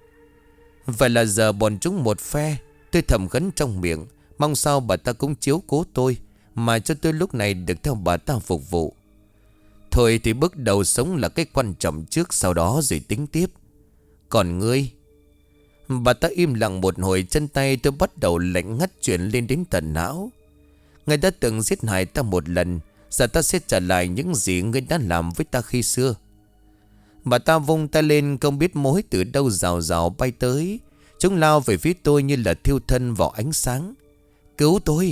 Vậy là giờ bọn chúng một phe. Tôi thầm khấn trong miệng, mong sao bà ta cũng chiếu cố tôi, mà cho tôi lúc này được theo bà ta phục vụ. Thôi thì bước đầu sống là cái quan trọng trước, sau đó rồi tính tiếp. Còn ngươi? Bà ta im lặng một hồi, chân tay tôi bắt đầu lạnh ngắt chuyển lên đến tận não. Ngươi đã từng giết hại ta một lần, giờ ta sẽ trả lại những gì ngươi đã làm với ta khi xưa. Bà ta vung tay lên, không biết mối từ đâu rào rào bay tới. Chúng lao về phía tôi như là thiêu thân vào ánh sáng. Cứu tôi!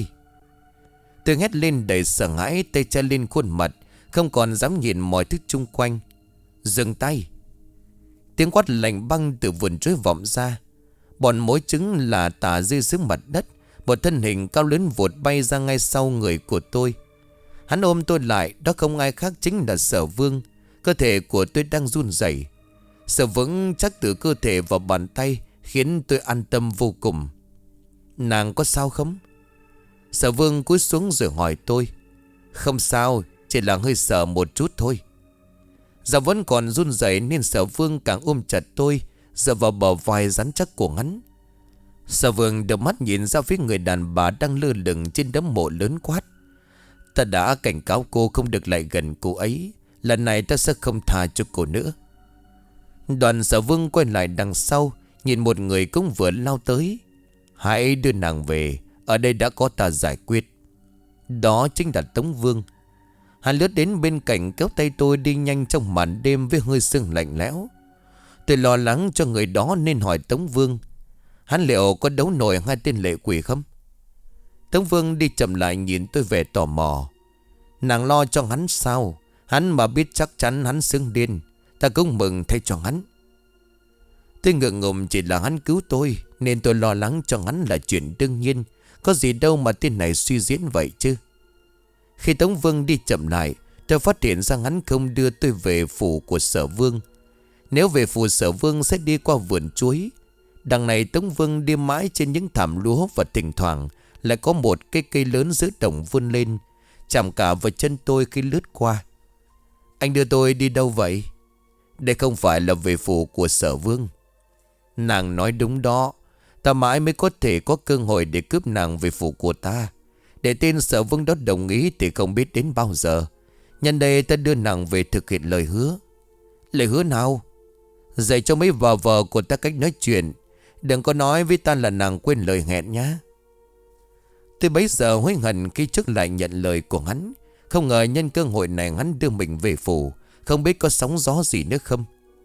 Tôi hét lên đầy sợ hãi, tay che lên khuôn mặt, không còn dám nhìn mọi thứ chung quanh. Dừng tay! Tiếng quát lạnh băng từ vườn chuối vọng ra. Bọn mối trứng là tả rơi xuống mặt đất. Một thân hình cao lớn vụt bay ra ngay sau người của tôi. Hắn ôm tôi lại, đó không ai khác chính là Sở Vương. Cơ thể của tôi đang run rẩy. Sở vững chắc từ cơ thể vào bàn tay khiến tôi an tâm vô cùng. Nàng có sao không? Sở Vương cúi xuống rồi hỏi tôi. Không sao, chỉ là hơi sợ một chút thôi. Giọng vẫn còn run rẩy nên Sở Vương càng ôm chặt tôi, dựa vào bờ vai rắn chắc của hắn. Sở Vương đưa mắt nhìn ra phía người đàn bà đang lơ lửng trên đống mộ lớn quát. Ta đã cảnh cáo cô không được lại gần cô ấy. Lần này ta sẽ không tha cho cô nữa. Đoàn Sở Vương quay lại đằng sau, nhìn một người cũng vừa lao tới. Hãy đưa nàng về, ở đây đã có ta giải quyết. Đó chính là Tống Vương. Hắn lướt đến bên cạnh kéo tay tôi đi nhanh trong màn đêm với hơi sương lạnh lẽo. Tôi lo lắng cho người đó nên hỏi Tống Vương. Hắn liệu có đấu nổi hai tên lệ quỷ không? Tống Vương đi chậm lại nhìn tôi về tò mò. Nàng lo cho hắn sao? Hắn mà biết chắc chắn hắn xứng điên. Ta cũng mừng thay cho hắn. Tôi ngượng ngùng, chỉ là hắn cứu tôi nên tôi lo lắng cho hắn là chuyện đương nhiên. Có gì đâu mà tên này suy diễn vậy chứ. Khi Tống Vương đi chậm lại, tôi phát hiện ra hắn không đưa tôi về phủ của Sở Vương. Nếu về phủ Sở Vương sẽ đi qua vườn chuối. Đằng này Tống Vương đi mãi trên những thảm lúa, và thỉnh thoảng lại có một cây cây lớn giữa đồng vươn lên, chạm cả vào chân tôi khi lướt qua. Anh đưa tôi đi đâu vậy? Đây không phải là về phủ của Sở Vương. Nàng nói đúng đó. Ta mãi mới có thể có cơ hội để cướp nàng về phủ của ta. Để tên Sở Vương đó đồng ý thì không biết đến bao giờ. Nhân đây ta đưa nàng về thực hiện lời hứa. Lời hứa nào? Dạy cho mấy vợ vợ của ta cách nói chuyện. Đừng có nói với ta là nàng quên lời hẹn nhá. Tôi bấy giờ hối hận khi trước lại nhận lời của hắn. Không ngờ nhân cơ hội này hắn đưa mình về phủ. Không biết có sóng gió gì nữa không.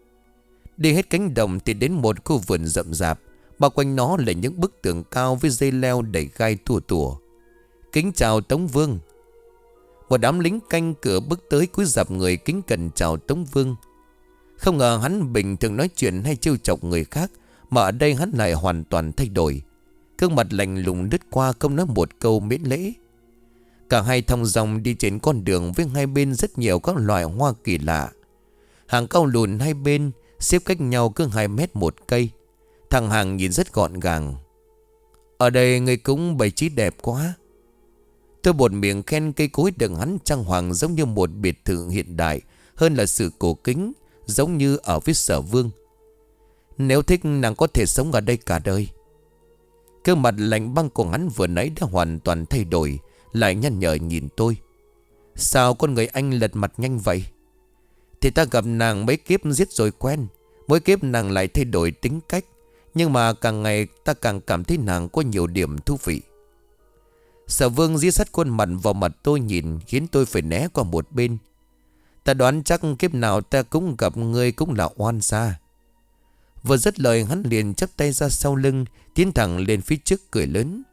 Đi hết cánh đồng thì đến một khu vườn rậm rạp. Bao quanh nó là những bức tường cao với dây leo đầy gai tua tủa. Kính chào Tống Vương. Một đám lính canh cửa bước tới cúi rạp người kính cẩn chào Tống Vương. Không ngờ hắn bình thường nói chuyện hay trêu chọc người khác, mà ở đây hắn lại hoàn toàn thay đổi. Gương mặt lạnh lùng lướt qua, không nói một câu miễn lễ. Cả hai thong dong đi trên con đường với hai bên rất nhiều các loài hoa kỳ lạ. Hàng cao lùn hai bên xếp cách nhau cứ hai mét một cây. Thằng Hàng nhìn rất gọn gàng. Ở đây người cũng bày trí đẹp quá. Tôi buột miệng khen cây cối được hắn trang hoàng giống như một biệt thự hiện đại hơn là sự cổ kính, giống như ở với Sở Vương. Nếu thích nàng có thể sống ở đây cả đời. Cơ mặt lạnh băng của hắn vừa nãy đã hoàn toàn thay đổi, lại nhăn nhở nhìn tôi. Sao con người anh lật mặt nhanh vậy? Thì ta gặp nàng mấy kiếp giết rồi quen. Mỗi kiếp nàng lại thay đổi tính cách. Nhưng mà càng ngày ta càng cảm thấy nàng có nhiều điểm thú vị. Sở Vương dí sát khuôn mặt vào mặt tôi nhìn, khiến tôi phải né qua một bên. Ta đoán chắc kiếp nào ta cũng gặp ngươi cũng là oan gia. Vừa dứt lời hắn liền chắp tay ra sau lưng, tiến thẳng lên phía trước cười lớn.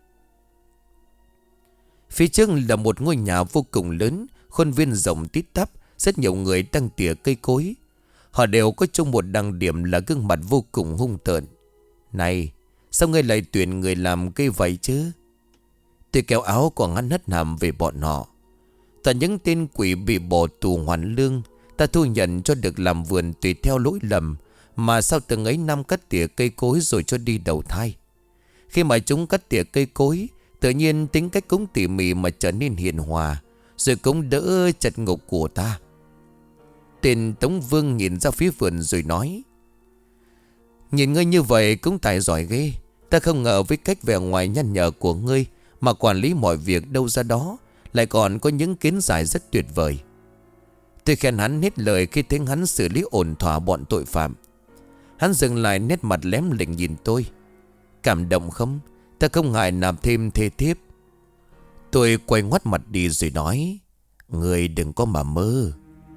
Phía trước là một ngôi nhà vô cùng lớn, khuôn viên rộng tít tắp, rất nhiều người đang tỉa cây cối. Họ đều có chung một đặc điểm là gương mặt vô cùng hung tợn. Này, sao ngươi lại tuyển người làm cây vậy chứ? Tôi kéo áo của hắn hất hàm về bọn họ. Ta những tên quỷ bị bỏ tù hoàn lương, ta thu nhận cho được làm vườn tùy theo lỗi lầm. Mà sao từng ấy năm cắt tỉa cây cối rồi cho đi đầu thai. Khi mà chúng cắt tỉa cây cối, tự nhiên tính cách cũng tỉ mỉ mà trở nên hiền hòa, rồi cũng đỡ chật ngục của ta. Tên Tống Vương nhìn ra phía vườn rồi nói. Nhìn ngươi như vậy cũng tài giỏi ghê. Ta không ngờ với cách vẻ ngoài nhăn nhở của ngươi mà quản lý mọi việc đâu ra đó, lại còn có những kiến giải rất tuyệt vời. Tôi khen hắn hết lời khi thấy hắn xử lý ổn thỏa bọn tội phạm. Hắn dừng lại, nét mặt lém lỉnh nhìn tôi. Cảm động không? Ta không ngại nạp thêm thê thiếp. Tôi quay ngoắt mặt đi rồi nói. Người đừng có mà mơ.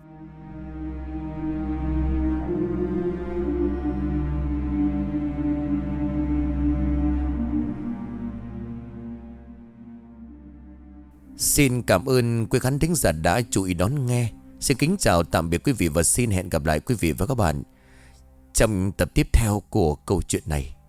Xin cảm ơn quý khán thính giả đã chú ý đón nghe. Xin kính chào tạm biệt quý vị và xin hẹn gặp lại quý vị và các bạn trong tập tiếp theo của câu chuyện này.